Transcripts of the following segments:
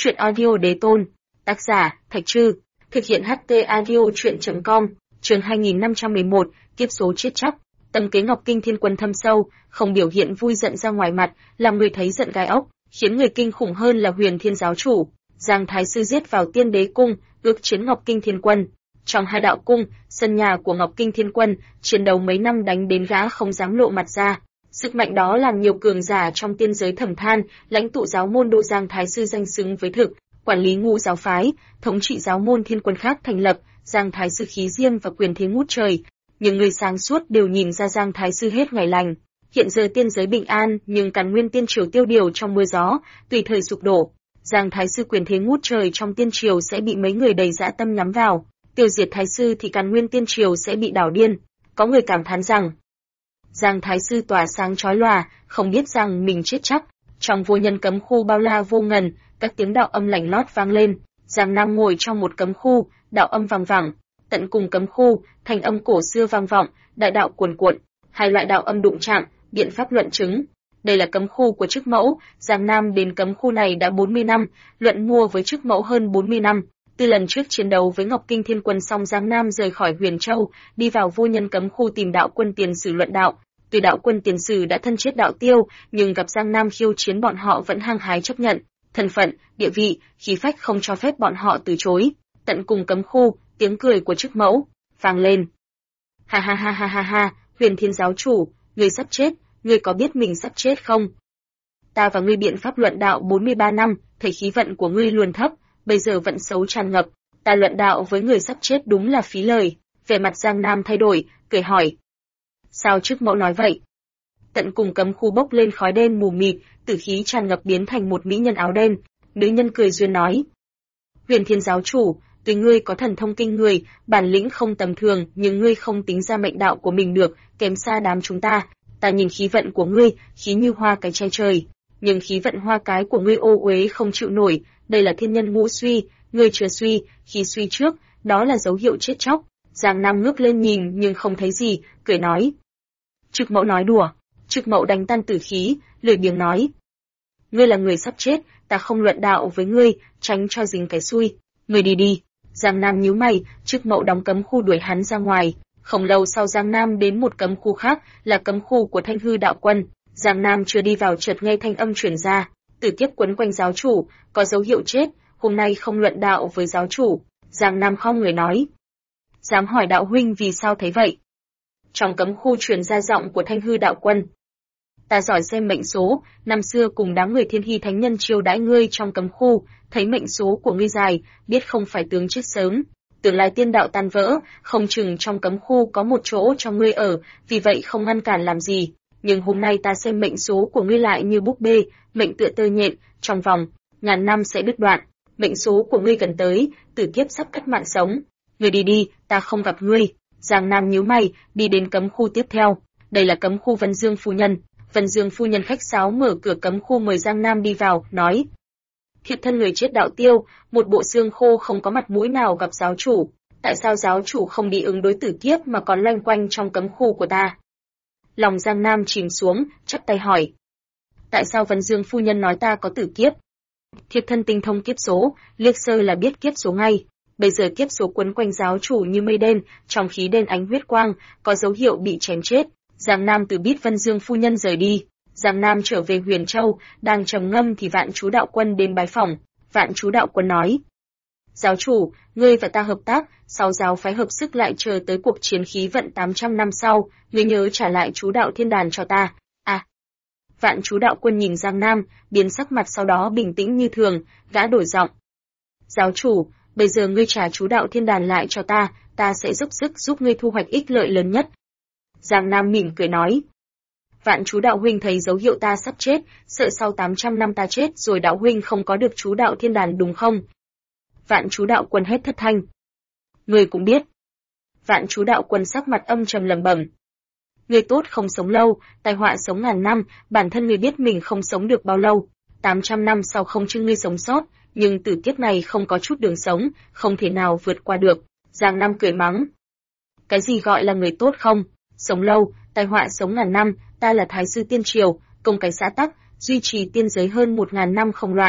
Truyện audio đế tôn. Tác giả, Thạch Trư. Thực hiện HT audio truyện.com. Chương 2511, kiếp số chết chóc. Tâm kế Ngọc Kinh Thiên Quân thâm sâu, không biểu hiện vui giận ra ngoài mặt, làm người thấy giận gai ốc, khiến người kinh khủng hơn là Huyền Thiên giáo chủ. Giang Thái sư giết vào Tiên Đế cung, ước chiến Ngọc Kinh Thiên Quân. Trong hai đạo cung, sân nhà của Ngọc Kinh Thiên Quân, chiến đấu mấy năm đánh đến gã không dám lộ mặt ra. Sức mạnh đó làm nhiều cường giả trong tiên giới thầm than, lãnh tụ giáo môn độ Giang Thái sư danh xứng với thực, quản lý ngũ giáo phái, thống trị giáo môn Thiên Quân khác thành lập, Giang Thái sư khí diêm và quyền thế ngút trời. Nhưng người sáng suốt đều nhìn ra Giang Thái sư hết ngày lành. Hiện giờ tiên giới bình an, nhưng Càn Nguyên tiên triều tiêu điều trong mưa gió, tùy thời sụp đổ. Giang Thái sư quyền thế ngút trời trong tiên triều sẽ bị mấy người đầy dã tâm nhắm vào, tiêu diệt Thái sư thì Càn Nguyên tiên triều sẽ bị đảo điên. Có người cảm thán rằng Giang Thái sư tỏa sáng chói lòa, không biết rằng mình chết chắc. Trong vô nhân cấm khu bao la vô ngần, các tiếng đạo âm lạnh lót vang lên. Giang Nam ngồi trong một cấm khu, đạo âm vang vẳng. Tận cùng cấm khu, thanh âm cổ xưa vang vọng, đại đạo cuồn cuộn, hai loại đạo âm đụng chạm, biện pháp luận chứng. Đây là cấm khu của Trức Mẫu, Giang Nam đến cấm khu này đã 40 năm, luận mua với Trức Mẫu hơn 40 năm. Từ lần trước chiến đấu với Ngọc Kinh Thiên Quân xong, Giang Nam rời khỏi Huyền Châu, đi vào vô nhân cấm khu tìm đạo quân tiền sử luận đạo. Tuy đạo quân tiền sử đã thân chết đạo tiêu, nhưng gặp Giang Nam khiêu chiến bọn họ vẫn hăng hái chấp nhận. Thân phận, địa vị, khí phách không cho phép bọn họ từ chối. Tận cùng cấm khu, tiếng cười của Trức Mẫu vang lên. Ha ha ha ha ha ha, Huyền Thiên giáo chủ, ngươi sắp chết, ngươi có biết mình sắp chết không? Ta và ngươi biện pháp luận đạo 43 năm, thấy khí vận của ngươi luôn thấp, bây giờ vận xấu tràn ngập, ta luận đạo với người sắp chết đúng là phí lời. Vẻ mặt Giang Nam thay đổi, cười hỏi. Sao Trức Mẫu nói vậy? Tận cùng cấm khu bốc lên khói đen mù mịt, tử khí tràn ngập biến thành một mỹ nhân áo đen. Nữ nhân cười duyên nói. Huyền Thiên giáo chủ, tuy ngươi có thần thông kinh người, bản lĩnh không tầm thường, nhưng ngươi không tính ra mệnh đạo của mình được, kém xa đám chúng ta. Ta nhìn khí vận của ngươi, khí như hoa cái che trời, nhưng khí vận hoa cái của ngươi ô uế không chịu nổi, đây là thiên nhân ngũ suy, ngươi chưa suy, khi suy trước, đó là dấu hiệu chết chóc. Giang Nam ngước lên nhìn nhưng không thấy gì, cười nói. Trức Mẫu nói đùa. Trức Mẫu đánh tan tử khí, lười biếng nói. Ngươi là người sắp chết, ta không luận đạo với ngươi, tránh cho dính cái xui. Ngươi đi đi. Giang Nam nhíu mày, Trức Mẫu đóng cấm khu đuổi hắn ra ngoài. Không lâu sau Giang Nam đến một cấm khu khác, là cấm khu của Thanh Hư đạo quân. Giang Nam chưa đi vào chợt nghe thanh âm truyền ra. Tử kiếp quấn quanh giáo chủ, có dấu hiệu chết, hôm nay không luận đạo với giáo chủ. Giang Nam khom người nói. Dám hỏi đạo huynh vì sao thấy vậy? Trong cấm khu truyền ra giọng của Thanh Hư đạo quân. Ta giỏi xem mệnh số, năm xưa cùng đám người Thiên Hy thánh nhân chiêu đãi ngươi trong cấm khu, thấy mệnh số của ngươi dài, biết không phải tướng chết sớm. Tương lai tiên đạo tan vỡ, không chừng trong cấm khu có một chỗ cho ngươi ở, vì vậy không ngăn cản làm gì. Nhưng hôm nay ta xem mệnh số của ngươi lại như búp bê, mệnh tựa tơ nhện, trong vòng ngàn năm sẽ đứt đoạn. Mệnh số của ngươi gần tới, tử kiếp sắp cắt mạng sống. Ngươi đi đi, ta không gặp ngươi. Giang Nam nhíu mày, đi đến cấm khu tiếp theo. Đây là cấm khu Vân Dương phu nhân. Vân Dương phu nhân khách sáo mở cửa cấm khu mời Giang Nam đi vào, nói. Thiếp thân người chết đạo tiêu, một bộ xương khô không có mặt mũi nào gặp giáo chủ. Tại sao giáo chủ không đi ứng đối tử kiếp mà còn loanh quanh trong cấm khu của ta? Lòng Giang Nam chìm xuống, chắp tay hỏi. Tại sao Vân Dương phu nhân nói ta có tử kiếp? Thiếp thân tinh thông kiếp số, liếc sơ là biết kiếp số ngay. Bây giờ kiếp số quấn quanh giáo chủ như mây đen, trong khí đen ánh huyết quang, có dấu hiệu bị chém chết. Giang Nam từ biết Vân Dương phu nhân rời đi. Giang Nam trở về Huyền Châu, đang trầm ngâm thì Vạn Chú đạo quân đến bái phỏng. Vạn Chú đạo quân nói. Giáo chủ, ngươi và ta hợp tác, sau giáo phái hợp sức lại chờ tới cuộc chiến khí vận 800 năm sau, ngươi nhớ trả lại chú đạo thiên đàn cho ta. À. Vạn Chú đạo quân nhìn Giang Nam, biến sắc mặt sau đó bình tĩnh như thường, gã đổi giọng. Giáo chủ, bây giờ ngươi trả chú đạo thiên đàn lại cho ta, ta sẽ dốc sức giúp ngươi thu hoạch ích lợi lớn nhất. Giang Nam mỉm cười nói. Vạn Chú đạo huynh thấy dấu hiệu ta sắp chết, sợ sau 800 năm ta chết rồi đạo huynh không có được chú đạo thiên đàn đúng không? Vạn Chú đạo quân hét thất thanh. Ngươi cũng biết. Vạn Chú đạo quân sắc mặt âm trầm lẩm bẩm. Ngươi tốt không sống lâu, tai họa sống ngàn năm, bản thân ngươi biết mình không sống được bao lâu. 800 năm sau không chứ ngươi sống sót, nhưng tử kiếp này không có chút đường sống, không thể nào vượt qua được. Giang Nam cười mắng. Cái gì gọi là người tốt không? Sống lâu, tai họa sống ngàn năm, ta là Thái sư tiên triều, công cái xã tắc, duy trì tiên giới hơn 1000 năm không loạn.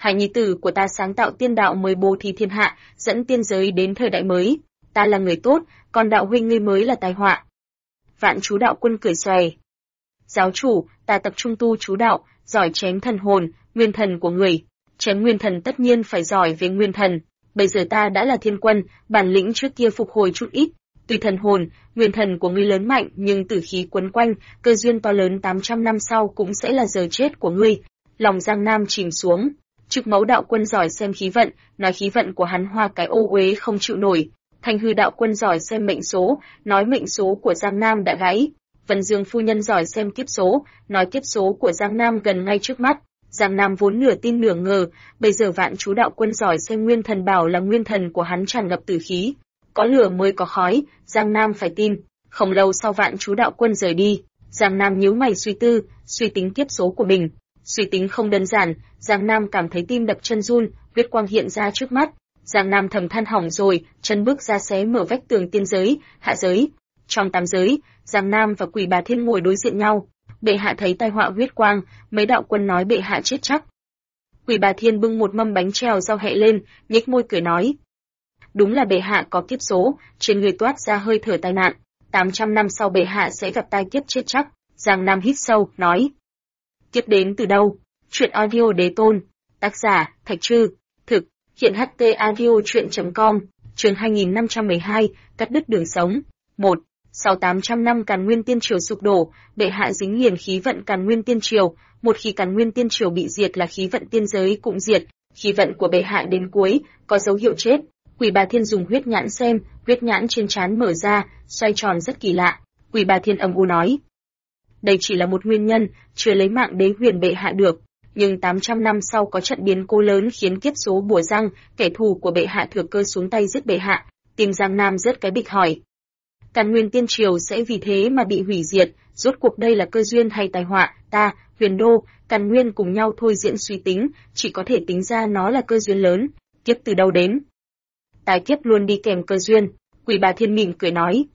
Hai nhi tử của ta sáng tạo tiên đạo mới bố thí thiên hạ, dẫn tiên giới đến thời đại mới. Ta là người tốt, còn đạo huynh ngươi mới là tai họa. Vạn Chú Đạo Quân cười xòe. Giáo chủ, ta tập trung tu chú đạo, giỏi chém thần hồn, nguyên thần của người. Chém nguyên thần tất nhiên phải giỏi về nguyên thần. Bây giờ ta đã là thiên quân, bản lĩnh trước kia phục hồi chút ít. Tuy thần hồn, nguyên thần của ngươi lớn mạnh nhưng tử khí quấn quanh, cơ duyên to lớn 800 năm sau cũng sẽ là giờ chết của ngươi. Lòng Giang Nam chìm xuống. Trực Mẫu Đạo Quân giỏi xem khí vận, nói khí vận của hắn hoa cái ô uế không chịu nổi. Thanh Hư Đạo Quân giỏi xem mệnh số, nói mệnh số của Giang Nam đã gãy. Vân Dương phu nhân giỏi xem kiếp số, nói kiếp số của Giang Nam gần ngay trước mắt. Giang Nam vốn nửa tin nửa ngờ, bây giờ Vạn Chú Đạo Quân giỏi xem nguyên thần bảo là nguyên thần của hắn tràn ngập tử khí. Có lửa mới có khói, Giang Nam phải tin. Không lâu sau Vạn Chú Đạo Quân rời đi, Giang Nam nhíu mày suy tính kiếp số của mình. Suy tính không đơn giản, Giang Nam cảm thấy tim đập chân run, huyết quang hiện ra trước mắt. Giang Nam thầm than hỏng rồi, chân bước ra xé mở vách tường tiên giới, hạ giới. Trong tam giới, Giang Nam và Quỷ Bà Thiên ngồi đối diện nhau. Bệ hạ thấy tai họa huyết quang, mấy đạo quân nói bệ hạ chết chắc. Quỷ Bà Thiên bưng một mâm bánh trèo rau hẹ lên, nhếch môi cười nói: đúng là bệ hạ có kiếp số, trên người toát ra hơi thở tai nạn. 800 năm sau bệ hạ sẽ gặp tai kiếp chết chắc. Giang Nam hít sâu, nói: kiếp đến từ đâu? Truyện audio Đế Tôn. Tác giả: Thạch Trư. Thực hiện HT audio truyện.com. Chương 2512, cắt đứt đường sống. 1. Sau 800 năm Càn Nguyên Tiên Triều sụp đổ, bệ hạ dính liền khí vận Càn Nguyên Tiên Triều, một khi Càn Nguyên Tiên Triều bị diệt là khí vận tiên giới cũng diệt, khí vận của bệ hạ đến cuối có dấu hiệu chết. Quỷ Bà Thiên dùng huyết nhãn xem, huyết nhãn trên trán mở ra, xoay tròn rất kỳ lạ. Quỷ Bà Thiên âm u nói: đây chỉ là một nguyên nhân, chưa lấy mạng Đế Huyền bệ hạ được, nhưng 800 năm sau có trận biến cố lớn khiến kiếp số bùa răng, kẻ thù của bệ hạ thừa cơ xuống tay giết bệ hạ. Tim Giang Nam rất cái bịch hỏi: Càn Nguyên Tiên Triều sẽ vì thế mà bị hủy diệt, rốt cuộc đây là cơ duyên hay tai họa? Ta, Huyền Đô, Càn Nguyên cùng nhau thôi diễn suy tính, chỉ có thể tính ra nó là cơ duyên lớn. Kiếp từ đâu đến? Tai kiếp luôn đi kèm cơ duyên. Quỷ Bà Thiên mỉm cười nói: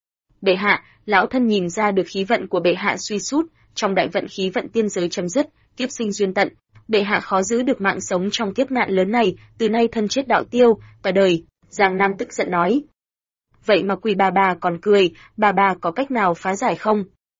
bệ hạ, lão thân nhìn ra được khí vận của bệ hạ suy sút, trong đại vận khí vận tiên giới chấm dứt, kiếp sinh duyên tận. Bệ hạ khó giữ được mạng sống trong kiếp nạn lớn này, từ nay thân chết đạo tiêu, cả đời. Giang Nam tức giận nói: vậy mà Quỷ bà còn cười, bà có cách nào phá giải không?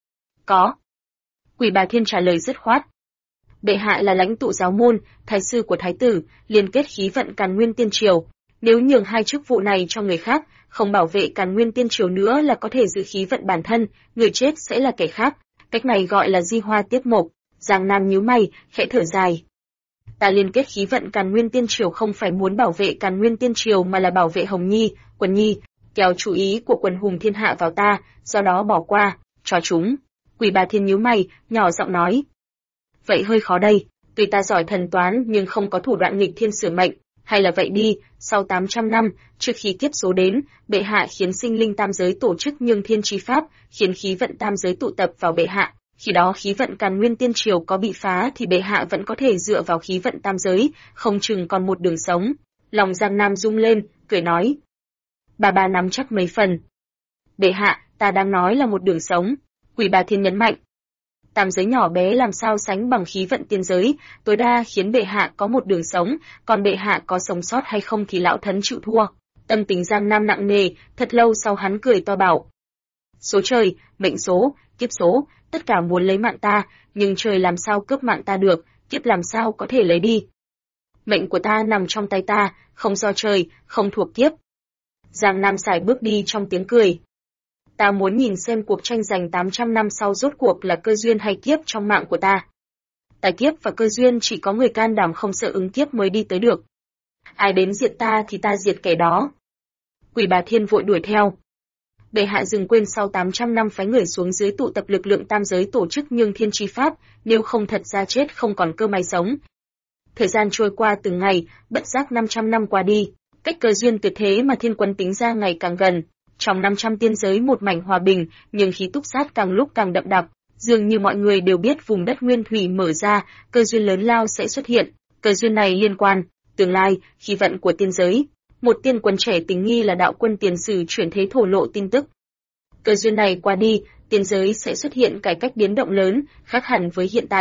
Có. Quỷ Bà Thiên trả lời dứt khoát: bệ hạ là lãnh tụ giáo môn, thái sư của thái tử, liên kết khí vận Càn Nguyên Tiên Triều. Nếu nhường hai chức vụ này cho người khác, không bảo vệ Càn Nguyên Tiên Triều nữa là có thể giữ khí vận bản thân, người chết sẽ là kẻ khác. Cách này gọi là di hoa tiếp mộc. Giang Nam nhíu mày, khẽ thở dài. Ta liên kết khí vận Càn Nguyên Tiên Triều không phải muốn bảo vệ Càn Nguyên Tiên Triều mà là bảo vệ Hồng Nhi, Quần Nhi, kéo chú ý của quần hùng thiên hạ vào ta, do đó bỏ qua, cho chúng. Quỷ Bà Thiên nhíu mày, nhỏ giọng nói: vậy hơi khó đây, tuy ta giỏi thần toán nhưng không có thủ đoạn nghịch thiên sửa mệnh. Hay là vậy đi, sau 800 năm, trước khi kiếp số đến, bệ hạ khiến sinh linh tam giới tổ chức nhường thiên chi pháp, khiến khí vận tam giới tụ tập vào bệ hạ. Khi đó khí vận Càn Nguyên Tiên Triều có bị phá thì bệ hạ vẫn có thể dựa vào khí vận tam giới, không chừng còn một đường sống. Lòng Giang Nam rung lên, cười nói: bà nắm chắc mấy phần. Bệ hạ, ta đang nói là một đường sống. Quỷ Bà Thiên nhấn mạnh: tam giới nhỏ bé làm sao sánh bằng khí vận tiên giới, tối đa khiến bệ hạ có một đường sống, còn bệ hạ có sống sót hay không thì lão thấn chịu thua. Tâm tình Giang Nam nặng nề, thật lâu sau hắn cười to bảo: số trời, mệnh số, kiếp số, tất cả muốn lấy mạng ta, nhưng trời làm sao cướp mạng ta được, kiếp làm sao có thể lấy đi. Mệnh của ta nằm trong tay ta, không do trời, không thuộc kiếp. Giang Nam sải bước đi trong tiếng cười. Ta muốn nhìn xem cuộc tranh giành 800 năm sau rốt cuộc là cơ duyên hay kiếp trong mạng của ta. Tài kiếp và cơ duyên chỉ có người can đảm không sợ ứng kiếp mới đi tới được. Ai đến diệt ta thì ta diệt kẻ đó. Quỷ Bà Thiên vội đuổi theo. Bệ hạ đừng quên sau 800 năm phái người xuống dưới tụ tập lực lượng tam giới tổ chức nhường thiên chi pháp, nếu không thật ra chết không còn cơ may sống. Thời gian trôi qua từng ngày, bất giác 500 năm qua đi, cách cơ duyên tuyệt thế mà thiên quân tính ra ngày càng gần. Trong 500 tiên giới một mảnh hòa bình, nhưng khí túc sát càng lúc càng đậm đặc. Dường như mọi người đều biết vùng đất nguyên thủy mở ra, cơ duyên lớn lao sẽ xuất hiện. Cơ duyên này liên quan, tương lai, khí vận của tiên giới. Một tiên quân trẻ tình nghi là đạo quân tiền sử chuyển thế thổ lộ tin tức. Cơ duyên này qua đi, tiên giới sẽ xuất hiện cải cách biến động lớn, khác hẳn với hiện tại.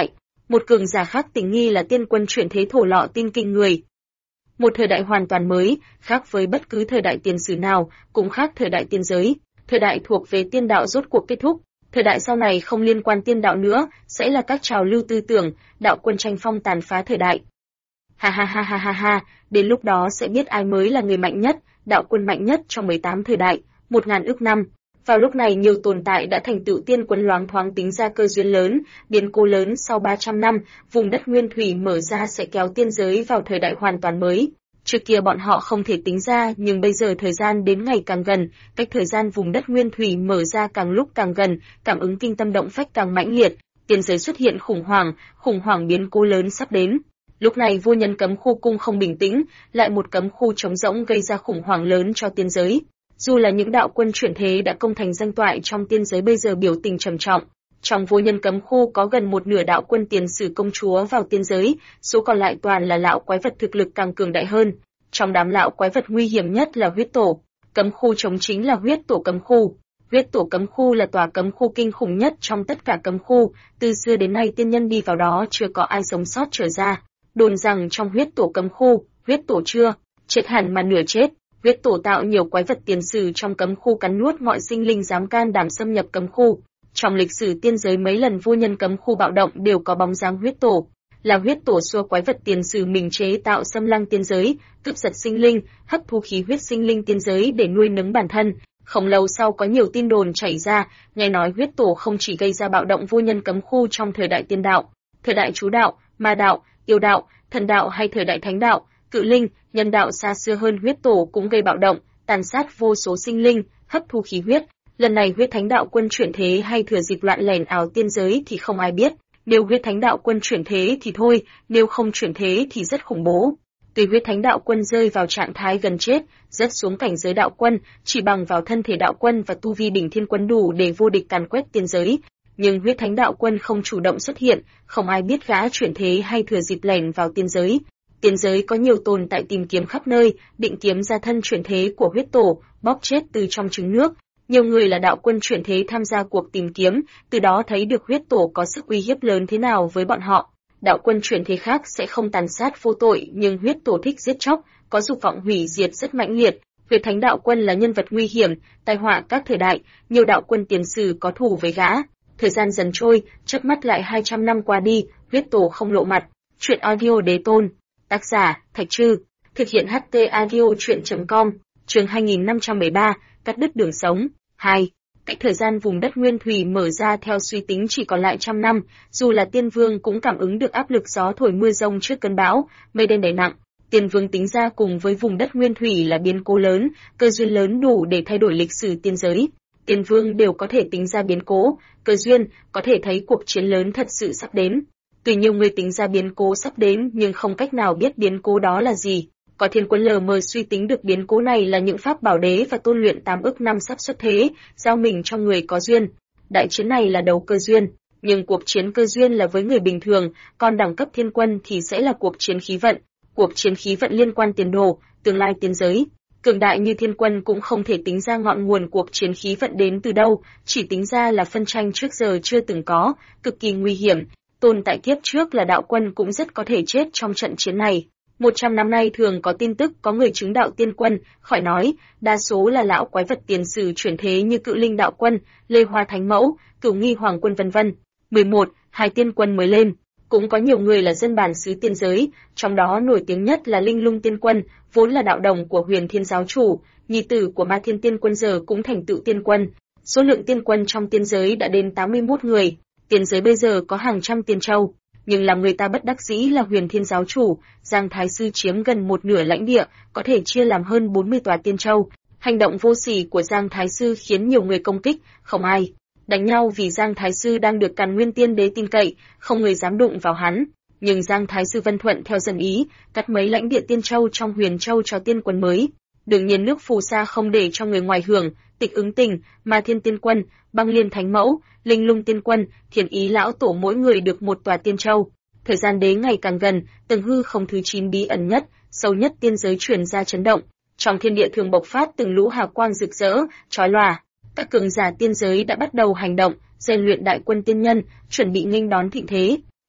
Một cường giả khác tình nghi là tiên quân chuyển thế thổ lọ tin kinh người. Một thời đại hoàn toàn mới, khác với bất cứ thời đại tiền sử nào, cũng khác thời đại tiên giới. Thời đại thuộc về tiên đạo rốt cuộc kết thúc. Thời đại sau này không liên quan tiên đạo nữa, sẽ là các trào lưu tư tưởng, đạo quân tranh phong tàn phá thời đại. Ha ha ha ha ha ha, đến lúc đó sẽ biết ai mới là người mạnh nhất, đạo quân mạnh nhất trong 18 thời đại, 1000 ức năm. Vào lúc này nhiều tồn tại đã thành tựu tiên quân loáng thoáng tính ra cơ duyên lớn, biến cố lớn sau 300 năm, vùng đất nguyên thủy mở ra sẽ kéo tiên giới vào thời đại hoàn toàn mới. Trước kia bọn họ không thể tính ra nhưng bây giờ thời gian đến ngày càng gần, cách thời gian vùng đất nguyên thủy mở ra càng lúc càng gần, cảm ứng kinh tâm động phách càng mãnh liệt, tiên giới xuất hiện khủng hoảng biến cố lớn sắp đến. Lúc này vô nhân cấm khu cung không bình tĩnh, lại một cấm khu trống rỗng gây ra khủng hoảng lớn cho tiên giới. Dù là những đạo quân chuyển thế đã công thành danh toại trong tiên giới bây giờ biểu tình trầm trọng. Trong vô nhân cấm khu có gần một nửa đạo quân tiền sử công chúa vào tiên giới, số còn lại toàn là lão quái vật thực lực càng cường đại hơn. Trong đám lão quái vật nguy hiểm nhất là huyết tổ. Cấm khu trống chính là huyết tổ cấm khu. Huyết tổ cấm khu là tòa cấm khu kinh khủng nhất trong tất cả cấm khu, từ xưa đến nay tiên nhân đi vào đó chưa có ai sống sót trở ra. Đồn rằng trong huyết tổ cấm khu, huyết tổ chưa chết hẳn mà nửa chết. Huyết tổ tạo nhiều quái vật tiền sử trong cấm khu cắn nuốt mọi sinh linh dám can đảm xâm nhập cấm khu. Trong lịch sử tiên giới mấy lần vô nhân cấm khu bạo động đều có bóng dáng huyết tổ, là huyết tổ xua quái vật tiền sử mình chế tạo xâm lăng tiên giới, cướp giật sinh linh, hấp thu khí huyết sinh linh tiên giới để nuôi nấng bản thân. Không lâu sau có nhiều tin đồn chảy ra, nghe nói huyết tổ không chỉ gây ra bạo động vô nhân cấm khu trong thời đại tiên đạo, thời đại chú đạo, ma đạo, yêu đạo, thần đạo hay thời đại thánh đạo, cự linh, nhân đạo xa xưa hơn huyết tổ cũng gây bạo động, tàn sát vô số sinh linh, hấp thu khí huyết. Lần này huyết thánh đạo quân chuyển thế hay thừa dịp loạn lẻn ảo tiên giới thì không ai biết, nếu huyết thánh đạo quân chuyển thế thì thôi, nếu không chuyển thế thì rất khủng bố. Tuy huyết thánh đạo quân rơi vào trạng thái gần chết, rớt xuống cảnh giới đạo quân, chỉ bằng vào thân thể đạo quân và tu vi đỉnh thiên quân đủ để vô địch càn quét tiên giới, nhưng huyết thánh đạo quân không chủ động xuất hiện, không ai biết gã chuyển thế hay thừa dịp lẻn vào tiên giới. Tiên giới có nhiều tồn tại tìm kiếm khắp nơi, định kiếm ra thân chuyển thế của huyết tổ, bóp chết từ trong trứng nước. Nhiều người là đạo quân chuyển thế tham gia cuộc tìm kiếm, từ đó thấy được huyết tổ có sức uy hiếp lớn thế nào với bọn họ. Đạo quân chuyển thế khác sẽ không tàn sát vô tội, nhưng huyết tổ thích giết chóc, có dục vọng hủy diệt rất mãnh liệt. Huyết thánh đạo quân là nhân vật nguy hiểm, tai họa các thời đại, nhiều đạo quân tiền sử có thù với gã. Thời gian dần trôi, chớp mắt lại 200 năm qua đi, huyết tổ không lộ mặt. Truyện audio đế tôn. Tác giả, Thạch Trư. Thực hiện HT audio truyện.com. Chương 2513, cắt đứt đường sống. 2. Cách thời gian vùng đất nguyên thủy mở ra theo suy tính chỉ còn lại 100 năm, dù là tiên vương cũng cảm ứng được áp lực gió thổi mưa rông trước cơn bão, mây đen đè nặng. Tiên vương tính ra cùng với vùng đất nguyên thủy là biến cố lớn, cơ duyên lớn đủ để thay đổi lịch sử tiên giới. Tiên vương đều có thể tính ra biến cố, cơ duyên, có thể thấy cuộc chiến lớn thật sự sắp đến. Tuy nhiều người tính ra biến cố sắp đến nhưng không cách nào biết biến cố đó là gì. Có thiên quân lờ mờ suy tính được biến cố này là những pháp bảo đế và tôn luyện 8 ức năm sắp xuất thế, giao mình cho người có duyên. Đại chiến này là đầu cơ duyên, nhưng cuộc chiến cơ duyên là với người bình thường, còn đẳng cấp thiên quân thì sẽ là cuộc chiến khí vận. Cuộc chiến khí vận liên quan tiền đồ, tương lai tiên giới. Cường đại như thiên quân cũng không thể tính ra ngọn nguồn cuộc chiến khí vận đến từ đâu, chỉ tính ra là phân tranh trước giờ chưa từng có, cực kỳ nguy hiểm. Tồn tại kiếp trước là đạo quân cũng rất có thể chết trong trận chiến này. 100 năm nay thường có tin tức có người chứng đạo tiên quân, khỏi nói, đa số là lão quái vật tiền sử chuyển thế như Cự Linh đạo quân, Lê Hoa Thánh Mẫu, Cửu Nghi Hoàng quân vân vân. 11. Hai tiên quân mới lên. Cũng có nhiều người là dân bản xứ tiên giới, trong đó nổi tiếng nhất là Linh Lung tiên quân, vốn là đạo đồng của Huyền Thiên giáo chủ, nhi tử của Ma Thiên tiên quân giờ cũng thành tựu tiên quân. Số lượng tiên quân trong tiên giới đã đến 81 người. Tiên giới bây giờ có hàng trăm tiên châu. Nhưng làm người ta bất đắc dĩ là Huyền Thiên giáo chủ, Giang Thái Sư chiếm gần một nửa lãnh địa, có thể chia làm hơn 40 tòa tiên châu. Hành động vô sỉ của Giang Thái Sư khiến nhiều người công kích, không ai đánh nhau vì Giang Thái Sư đang được Càn Nguyên Tiên Đế tin cậy, không người dám đụng vào hắn. Nhưng Giang Thái Sư vân thuận theo dân ý, cắt mấy lãnh địa tiên châu trong Huyền Châu cho tiên quân mới. Đương nhiên nước phù sa không để cho người ngoài hưởng, Tịch Ứng Tình, Ma Thiên tiên quân, Băng Liên Thánh Mẫu, Linh Lung tiên quân, Thiền Ý lão tổ mỗi người được một tòa tiên châu. Thời gian đế ngày càng gần, tầng hư không thứ 9 bí ẩn nhất, sâu nhất tiên giới truyền ra chấn động. Trong thiên địa thường bộc phát từng lũ hào quang rực rỡ, chói lòa. Các cường giả tiên giới đã bắt đầu hành động, rèn luyện đại quân tiên nhân, chuẩn bị nghênh đón thịnh thế.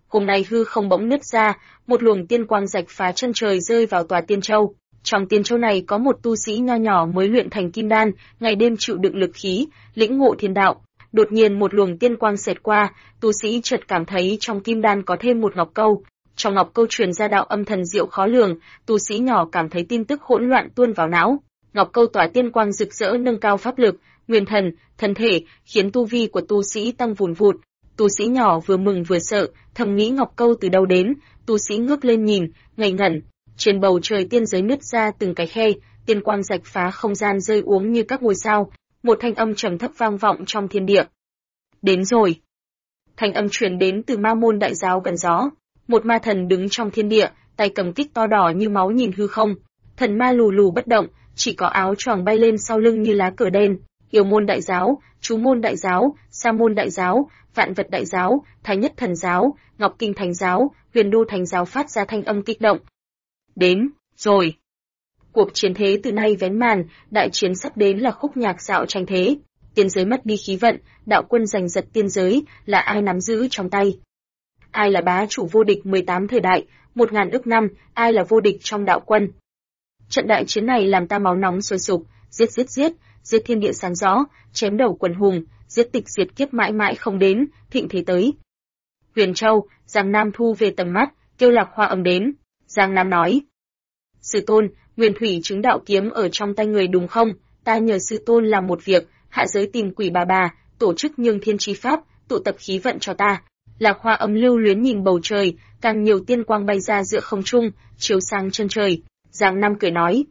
Hôm nay hư không bỗng nứt ra, một luồng tiên quang rạch phá chân trời rơi vào tòa tiên châu. Trong tiên châu này có một tu sĩ nho nhỏ mới luyện thành kim đan, ngày đêm chịu đựng lực khí, lĩnh ngộ thiên đạo. Đột nhiên một luồng tiên quang xẹt qua, tu sĩ chợt cảm thấy trong kim đan có thêm một ngọc câu. Trong ngọc câu truyền ra đạo âm thần diệu khó lường, tu sĩ nhỏ cảm thấy tin tức hỗn loạn tuôn vào não. Ngọc câu tỏa tiên quang rực rỡ nâng cao pháp lực, nguyên thần, thân thể, khiến tu vi của tu sĩ tăng vùn vụt. Tu sĩ nhỏ vừa mừng vừa sợ, thầm nghĩ ngọc câu từ đâu đến, tu sĩ ngước lên nhìn, ngây ngẩn. Trên bầu trời tiên giới nứt ra từng cái khe, tiên quang rạch phá không gian rơi uống như các ngôi sao, một thanh âm trầm thấp vang vọng trong thiên địa. Đến rồi. Thanh âm truyền đến từ ma môn đại giáo gần gió. Một ma thần đứng trong thiên địa, tay cầm kích to đỏ như máu nhìn hư không. Thần ma lù lù bất động, chỉ có áo choàng bay lên sau lưng như lá cờ đen. Yêu môn đại giáo, chú môn đại giáo, sa môn đại giáo, vạn vật đại giáo, thái nhất thần giáo, ngọc kinh thánh giáo, huyền đô thánh giáo phát ra thanh âm kích động. Đến, rồi. Cuộc chiến thế từ nay vén màn, đại chiến sắp đến là khúc nhạc dạo tranh thế. Tiên giới mất đi khí vận, đạo quân giành giật tiên giới, là ai nắm giữ trong tay? Ai là bá chủ vô địch 18 thời đại, 1000 ức năm, ai là vô địch trong đạo quân? Trận đại chiến này làm ta máu nóng sôi sục, giết giết thiên địa sáng rõ, chém đầu quần hùng, giết tịch diệt kiếp mãi mãi không đến, thịnh thế tới. Huyền Châu, Giang Nam thu về tầm mắt, kêu Lạc Hoa Âm đến. Giang Nam nói: Sư tôn, Nguyên Thủy chứng đạo kiếm ở trong tay người đúng không? Ta nhờ sư tôn làm một việc, hạ giới tìm quỷ bà, tổ chức nhường thiên chi pháp, tụ tập khí vận cho ta. Lạc Hoa Âm lưu luyến nhìn bầu trời, càng nhiều tiên quang bay ra giữa không trung, chiếu sang chân trời. Giang Nam cười nói: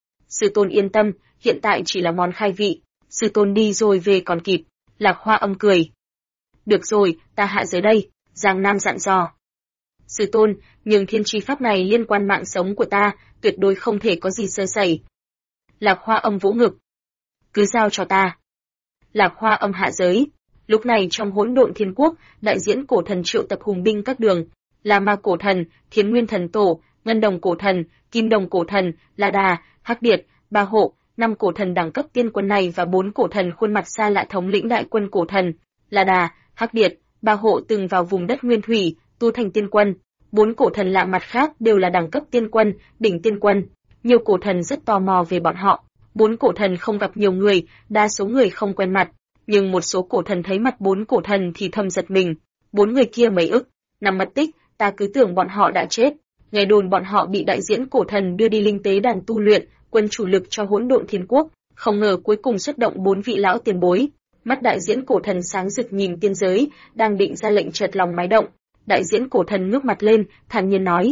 Sư tôn yên tâm, hiện tại chỉ là món khai vị, sư tôn đi rồi về còn kịp. Lạc Hoa Âm cười: Được rồi, ta hạ giới đây. Giang Nam dặn dò: Sư tôn, nhưng thiên chi pháp này liên quan mạng sống của ta, tuyệt đối không thể có gì sơ sẩy. Lạc Hoa Âm vỗ ngực: Cứ giao cho ta. Lạc Hoa Âm hạ giới. Lúc này trong hỗn độn thiên quốc, đại diễn cổ thần triệu tập hùng binh các đường, là ma cổ thần, thiên nguyên thần tổ, ngân đồng cổ thần, kim đồng cổ thần, la đà, hắc điệt, ba hộ, 5 cổ thần đẳng cấp tiên quân này và 4 cổ thần khuôn mặt xa lạ thống lĩnh đại quân cổ thần, la đà, hắc điệt, ba hộ từng vào vùng đất nguyên thủy, tu thành tiên quân. 4 cổ thần lạ mặt khác đều là đẳng cấp tiên quân, đỉnh tiên quân. Nhiều cổ thần rất tò mò về bọn họ. 4 cổ thần không gặp nhiều người, đa số người không quen mặt, nhưng một số cổ thần thấy mặt 4 cổ thần thì thầm giật mình. 4 người kia mấy ức, nằm mất tích, ta cứ tưởng bọn họ đã chết. Nghe đồn bọn họ bị đại diễn cổ thần đưa đi linh tế đàn tu luyện, quân chủ lực cho hỗn độn thiên quốc, không ngờ cuối cùng xuất động 4 vị lão tiền bối. Mắt đại diễn cổ thần sáng rực nhìn tiên giới, đang định ra lệnh chợt lòng máy động. Đại diễn cổ thần ngước mặt lên, thản nhiên nói: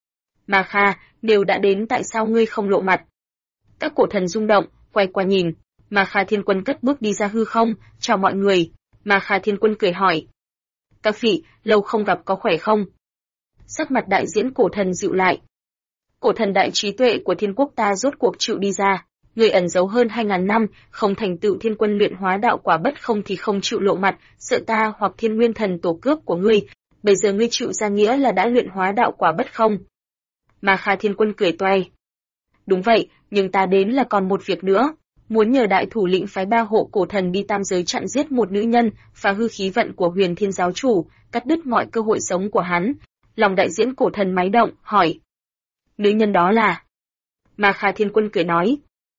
Ma Kha, nếu đã đến tại sao ngươi không lộ mặt? Các cổ thần rung động, quay qua nhìn. Ma Kha Thiên Quân cất bước đi ra hư không, chào mọi người. Ma Kha Thiên Quân cười hỏi: Các vị, lâu không gặp có khỏe không? Sắc mặt đại diễn cổ thần dịu lại. Cổ thần đại trí tuệ của thiên quốc ta rốt cuộc chịu đi ra. Người ẩn giấu hơn 2000 năm, không thành tựu thiên quân luyện hóa đạo quả bất không thì không chịu lộ mặt, sợ ta hoặc thiên nguyên thần tổ cướp của ngươi. Bây giờ ngươi chịu ra nghĩa là đã luyện hóa đạo quả bất không? Ma Kha Thiên Quân cười toay. Đúng vậy, nhưng ta đến là còn một việc nữa. Muốn nhờ đại thủ lĩnh phái 3 hộ cổ thần đi tam giới chặn giết một nữ nhân, phá hư khí vận của Huyền Thiên giáo chủ, cắt đứt mọi cơ hội sống của hắn. Lòng đại diễn cổ thần máy động, hỏi: Nữ nhân đó là? Ma Kha Thiên Quân cười nói: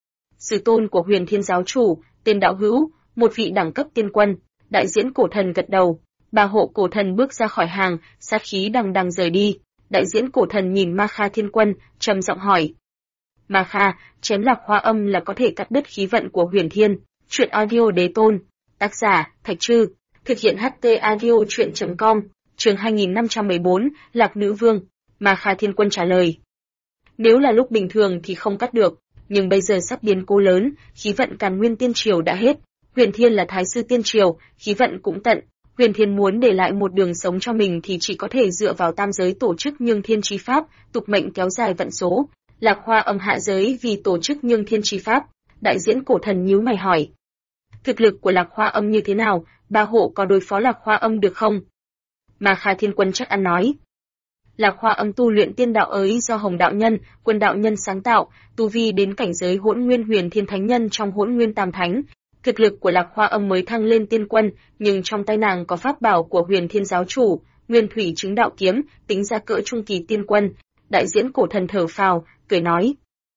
Sư tôn của Huyền Thiên giáo chủ, tên đạo hữu, một vị đẳng cấp tiên quân. Đại diễn cổ thần gật đầu. 3 hộ cổ thần bước ra khỏi hàng, sát khí đằng đằng rời đi. Đại diễn cổ thần nhìn Ma Kha Thiên Quân, trầm giọng hỏi: Ma Kha, chém Lạc Hoa Âm là có thể cắt đứt khí vận của Huyền Thiên. Truyện audio đế tôn. Tác giả: Thạch Trư. Thực hiện HT audio truyện.com. Chương 2514, Lạc Nữ Vương. Ma Kha Thiên Quân trả lời: Nếu là lúc bình thường thì không cắt được, nhưng bây giờ sắp biến cố lớn, khí vận Càn Nguyên Tiên Triều đã hết. Huyền Thiên là thái sư Tiên Triều, khí vận cũng tận. Huyền Thiên muốn để lại một đường sống cho mình thì chỉ có thể dựa vào tam giới tổ chức nhường thiên chi pháp, tục mệnh kéo dài vận số. Lạc Hoa Âm hạ giới vì tổ chức nhường thiên chi pháp. Đại diễn cổ thần nhíu mày hỏi: Thực lực của Lạc Hoa Âm như thế nào, 3 hộ có đối phó Lạc Hoa Âm được không? Ma Kha Thiên Quân chắc ăn nói: Lạc Hoa Âm tu luyện tiên đạo ấy do Hồng đạo nhân, Quân đạo nhân sáng tạo, tu vi đến cảnh giới Hỗn Nguyên Huyền Thiên Thánh Nhân trong Hỗn Nguyên Tam Thánh. Thực lực của Lạc Hoa Âm mới thăng lên tiên quân, nhưng trong tay nàng có pháp bảo của Huyền Thiên giáo chủ, Nguyên thủy chứng đạo kiếm, tính ra cỡ trung kỳ tiên quân. Đại diễn cổ thần thở phào, cười nói.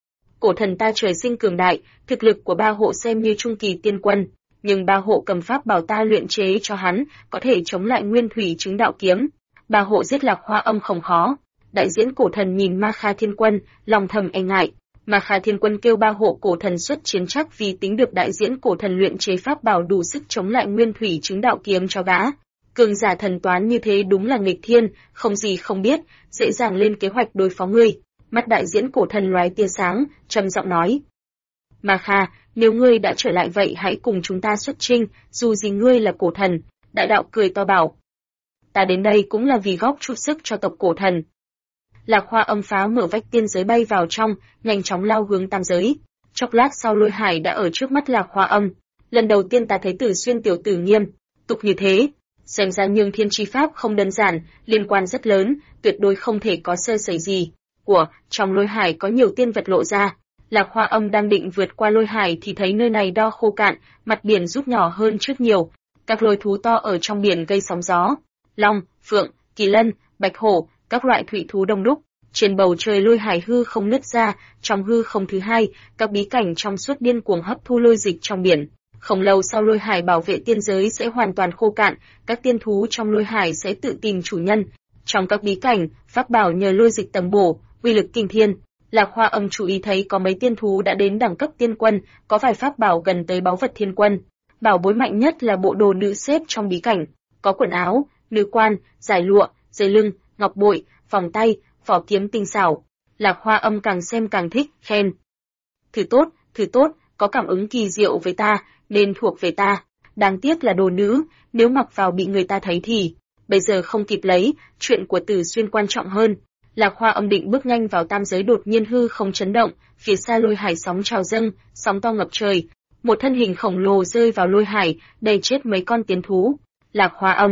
Cổ thần ta trời sinh cường đại, thực lực của ba hộ xem như trung kỳ tiên quân, nhưng ba hộ cầm pháp bảo ta luyện chế cho hắn, có thể chống lại nguyên thủy chứng đạo kiếm. Ba hộ giết Lạc Hoa Âm không khó. Đại diễn cổ thần nhìn Ma Kha Thiên Quân, lòng thầm e ngại. Ma Kha Thiên Quân kêu ba hộ cổ thần xuất chiến chắc vì tính được đại diễn cổ thần luyện chế pháp bảo đủ sức chống lại nguyên thủy chứng đạo kiếm cho gã. Cường giả thần toán như thế đúng là nghịch thiên, không gì không biết, dễ dàng lên kế hoạch đối phó ngươi. Mắt đại diễn cổ thần lóe tia sáng, trầm giọng nói. Ma Kha, nếu ngươi đã trở lại vậy hãy cùng chúng ta xuất chinh, dù gì ngươi là cổ thần. Đại đạo cười to bảo. Ta đến đây cũng là vì góp chút sức cho tộc cổ thần. Lạc Hoa Âm phá mở vách tiên giới bay vào trong, nhanh chóng lao hướng tam giới. Chốc lát sau Lôi Hải đã ở trước mắt Lạc Hoa Âm. Lần đầu tiên ta thấy Tử Xuyên tiểu tử nghiêm tục như thế. Xem ra Nhường Thiên chi pháp không đơn giản, liên quan rất lớn, tuyệt đối không thể có sơ sẩy gì. Trong Lôi Hải có nhiều tiên vật lộ ra. Lạc Hoa Âm đang định vượt qua Lôi Hải thì thấy nơi này đo khô cạn, mặt biển rút nhỏ hơn trước nhiều. Các lôi thú to ở trong biển gây sóng gió. Long, phượng, kỳ lân, bạch hổ, các loại thủy thú đông đúc. Trên bầu trời Lôi Hải hư không nứt ra, trong hư không thứ hai, các bí cảnh trong suốt điên cuồng hấp thu lôi dịch trong biển. Không lâu sau Lôi Hải bảo vệ tiên giới sẽ hoàn toàn khô cạn, các tiên thú trong Lôi Hải sẽ tự tìm chủ nhân. Trong các bí cảnh, pháp bảo nhờ lôi dịch tầm bổ, uy lực kinh thiên. Lạc Hoa Âm chú ý thấy có mấy tiên thú đã đến đẳng cấp tiên quân, có vài pháp bảo gần tới báu vật thiên quân. Bảo bối mạnh nhất là bộ đồ nữ xếp trong bí cảnh, có quần áo, nữ quan, giải lụa, dây lưng, ngọc bội, vòng tay, vỏ kiếm tinh xảo. Lạc Hoa Âm càng xem càng thích, khen. Thử tốt, có cảm ứng kỳ diệu với ta, nên thuộc về ta. Đáng tiếc là đồ nữ, nếu mặc vào bị người ta thấy thì, bây giờ không kịp lấy, chuyện của Tử Xuyên quan trọng hơn. Lạc Hoa Âm định bước nhanh vào tam giới đột nhiên hư không chấn động, phía xa Lôi Hải sóng trào dâng, sóng to ngập trời. Một thân hình khổng lồ rơi vào Lôi Hải, đầy chết mấy con tiến thú. Lạc Hoa Âm.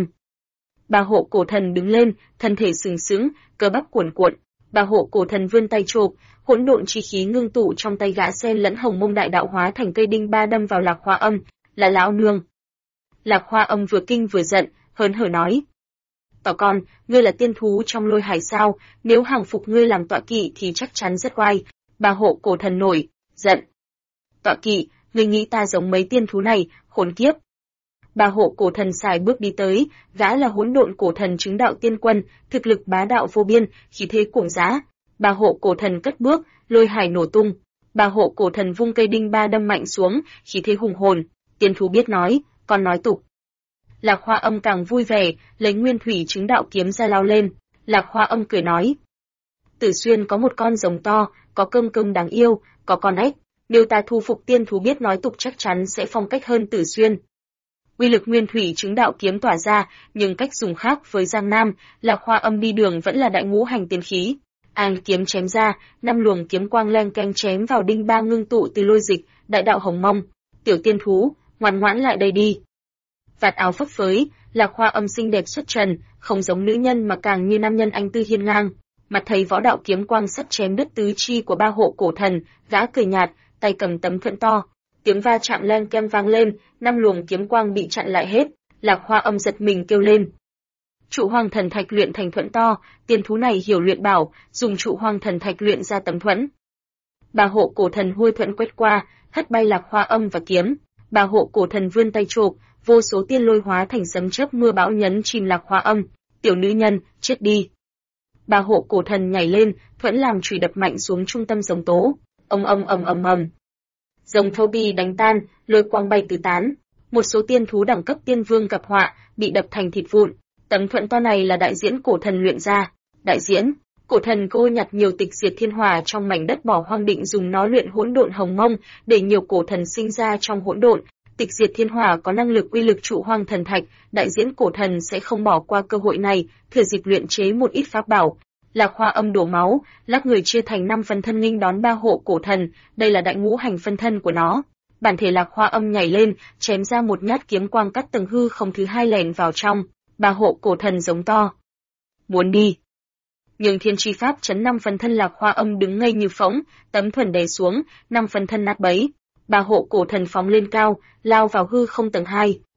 Ba hộ cổ thần đứng lên, thân thể sừng sững, cơ bắp cuồn cuộn. Ba hộ cổ thần vươn tay chộp, hỗn độn chi khí ngưng tụ trong tay gã xen lẫn hồng mông đại đạo hóa thành cây đinh ba đâm vào Lạc Hoa Âm, là lão nương. Lạc Hoa Âm vừa kinh vừa giận, hớn hở nói: "Tỏ con, ngươi là tiên thú trong Lôi Hải sao? Nếu hàng phục ngươi làm tọa kỵ thì chắc chắn rất oai." Ba hộ cổ thần nổi giận: "Tọa kỵ, ngươi nghĩ ta giống mấy tiên thú này, khốn kiếp." Ba hộ cổ thần xài bước đi tới, gã là hỗn độn cổ thần chứng đạo tiên quân, thực lực bá đạo vô biên, khí thế cuồng dã. Ba hộ cổ thần cất bước, Lôi Hải nổ tung. Ba hộ cổ thần vung cây đinh ba đâm mạnh xuống, khí thế hùng hồn. Tiên thú biết nói, còn nói tục. Lạc Hoa Âm càng vui vẻ, lấy nguyên thủy chứng đạo kiếm ra lao lên. Lạc Hoa Âm cười nói: "Tử Xuyên có một con rồng to, có cơm cơm đáng yêu, có con ếch. Nếu ta thu phục tiên thú biết nói tục chắc chắn sẽ phong cách hơn Tử Xuyên." Uy lực nguyên thủy chứng đạo kiếm tỏa ra, nhưng cách dùng khác với Giang Nam, Lạc Hoa Âm đi đường vẫn là đại ngũ hành tiên khí. An kiếm chém ra, 5 luồng kiếm quang leng keng chém vào đinh ba ngưng tụ từ lôi dịch, đại đạo hồng mông. "Tiểu tiên thú, ngoan ngoãn lại đây đi." Vạt áo phấp phới, Lạc Hoa Âm xinh đẹp xuất trần, không giống nữ nhân mà càng như nam nhân anh tư hiên ngang. Mặt thấy võ đạo kiếm quang sắt chém đứt tứ chi của ba hộ cổ thần, gã cười nhạt, tay cầm tấm thuẫn to. Tiếng va chạm leng keng vang lên, 5 luồng kiếm quang bị chặn lại hết. Lạc Hoa Âm giật mình kêu lên: "Trụ Hoang Thần Thạch luyện thành thuẫn to." Tiên thú này hiểu luyện bảo, dùng trụ Hoang Thần Thạch luyện ra tấm thuẫn. Ba hộ cổ thần hôi thuẫn quét qua, hất bay Lạc Hoa Âm và kiếm. Ba hộ cổ thần vươn tay chộp, vô số tiên lôi hóa thành sấm chớp mưa bão nhấn chìm Lạc Hoa Âm. "Tiểu nữ nhân, chết đi." Ba hộ cổ thần nhảy lên, thuẫn làm chùy đập mạnh xuống trung tâm rồng tố. Ầm. Rồng thô bi đánh tan, lôi quang bay tứ tán. Một số tiên thú đẳng cấp tiên vương gặp họa, bị đập thành thịt vụn. Tấm thuẫn to này là đại diễn cổ thần luyện ra. Đại diễn, cổ thần cô nhặt nhiều tịch diệt thiên hỏa trong mảnh đất bỏ hoang định dùng nó luyện hỗn độn hồng mông, để nhiều cổ thần sinh ra trong hỗn độn. Tịch diệt thiên hỏa có năng lực uy lực trụ hoang thần thạch, đại diễn cổ thần sẽ không bỏ qua cơ hội này, thừa dịp luyện chế một ít pháp bảo. Lạc Hoa Âm đổ máu, lắc người chia thành 5 phân thân nghênh đón ba hộ cổ thần, đây là đại ngũ hành phân thân của nó. Bản thể Lạc Hoa Âm nhảy lên, chém ra một nhát kiếm quang cắt tầng hư không thứ hai lẻn vào trong. Ba hộ cổ thần giống to: "Muốn đi." Nhưng thiên chi pháp chấn 5 phân thân Lạc Hoa Âm đứng ngây như phỗng, tấm thuẫn đè xuống, 5 phân thân nát bấy. Ba hộ cổ thần phóng lên cao, lao vào hư không tầng 2.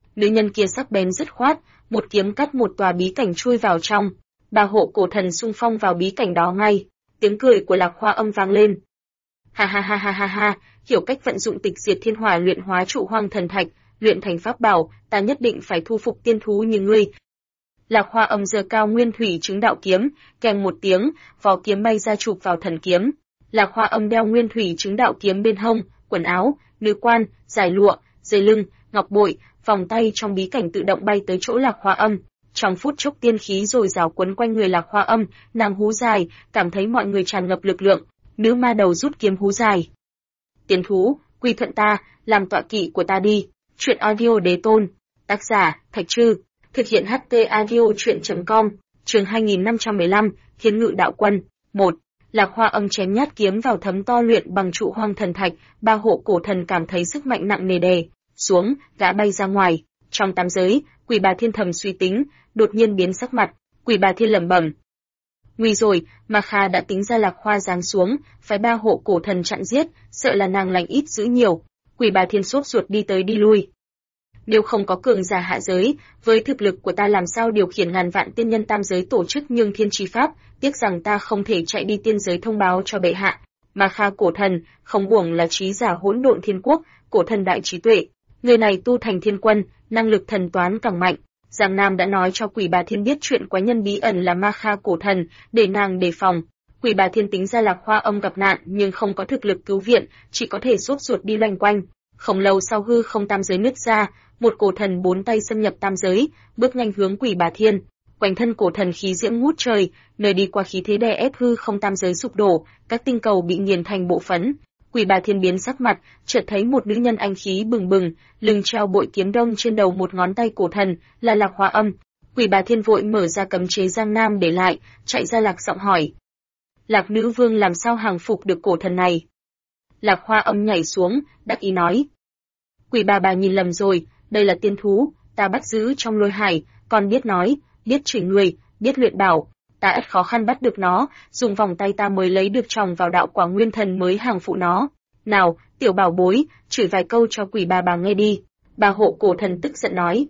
Nữ nhân kia sắc bén dứt khoát, một kiếm cắt một tòa bí cảnh chui vào trong. Ba hộ cổ thần xung phong vào bí cảnh đó ngay. Tiếng cười của Lạc Hoa Âm vang lên. Ha ha ha ha ha ha, hiểu cách vận dụng tịch diệt thiên hỏa luyện hóa trụ hoang thần thạch, luyện thành pháp bảo, ta nhất định phải thu phục tiên thú như ngươi. Lạc Hoa Âm giơ cao nguyên thủy chứng đạo kiếm, kèm một tiếng, vỏ kiếm bay ra chụp vào thần kiếm. Lạc Hoa Âm đeo nguyên thủy chứng đạo kiếm bên hông, quần áo, nữ quan, giải lụa, dây lưng, ngọc bội, vòng tay trong bí cảnh tự động bay tới chỗ Lạc Hoa Âm. Trong phút chốc tiên khí dồi dào quấn quanh người Lạc Hoa Âm, nàng hú dài, cảm thấy mọi người tràn ngập lực lượng. Nữ ma đầu rút kiếm hú dài. Tiên thú, quy thuận ta, làm tọa kỵ của ta đi. Truyện audio đế tôn. Tác giả, Thạch Trư. Thực hiện HT audio truyện.com. Chương 2515, Thiên Ngự Đạo Quân. 1. Lạc Hoa Âm chém nhát kiếm vào thấm to luyện bằng trụ hoang thần thạch, ba hộ cổ thần cảm thấy sức mạnh nặng nề đè xuống, gã bay ra ngoài. Trong tam giới, Quỷ Bà Thiên thầm suy tính, đột nhiên biến sắc mặt. Quỷ Bà Thiên lẩm bẩm: nguy rồi, Ma Kha đã tính ra Lạc Hoa giáng xuống, phái ba hộ cổ thần chặn giết, sợ là nàng lành ít giữ nhiều. Quỷ Bà Thiên sốt ruột đi tới đi lui. Nếu không có cường giả hạ giới, với thực lực của ta làm sao điều khiển ngàn vạn tiên nhân tam giới tổ chức nhưng thiên chi pháp, tiếc rằng ta không thể chạy đi tiên giới thông báo cho bệ hạ. Ma Kha cổ thần, không uổng là trí giả hỗn độn thiên quốc, cổ thần đại trí tuệ. Người này tu thành thiên quân, năng lực thần toán càng mạnh. Giang Nam đã nói cho Quỷ Bà Thiên biết chuyện quái nhân bí ẩn là Ma Kha cổ thần, để nàng đề phòng. Quỷ Bà Thiên tính ra Lạc Hoa Âm gặp nạn nhưng không có thực lực cứu viện, chỉ có thể sốt ruột đi loanh quanh. Không lâu sau hư không tam giới nứt ra, một cổ thần bốn tay xâm nhập tam giới, bước nhanh hướng Quỷ Bà Thiên. Quanh thân cổ thần khí diễm ngút trời, nơi đi qua khí thế đè ép hư không tam giới sụp đổ, các tinh cầu bị nghiền thành bộ phấn. Quỷ Bà Thiên biến sắc mặt, chợt thấy một nữ nhân anh khí bừng bừng, lưng treo bội kiếm đông trên đầu một ngón tay cổ thần, là Lạc Hoa Âm. Quỷ Bà Thiên vội mở ra cấm chế Giang Nam để lại, chạy ra Lạc giọng hỏi: Lạc nữ vương làm sao hàng phục được cổ thần này? Lạc Hoa Âm nhảy xuống, đắc ý nói: Quỷ bà nhìn lầm rồi, đây là tiên thú, ta bắt giữ trong lôi hải, còn biết nói, biết chửi người, biết luyện bảo, ta ắt khó khăn bắt được nó, dùng vòng tay ta mới lấy được tròng vào đạo quả nguyên thần mới hàng phụ nó. Nào, tiểu bảo bối, chửi vài câu cho Quỷ bà nghe đi. Bà hộ cổ thần tức giận nói: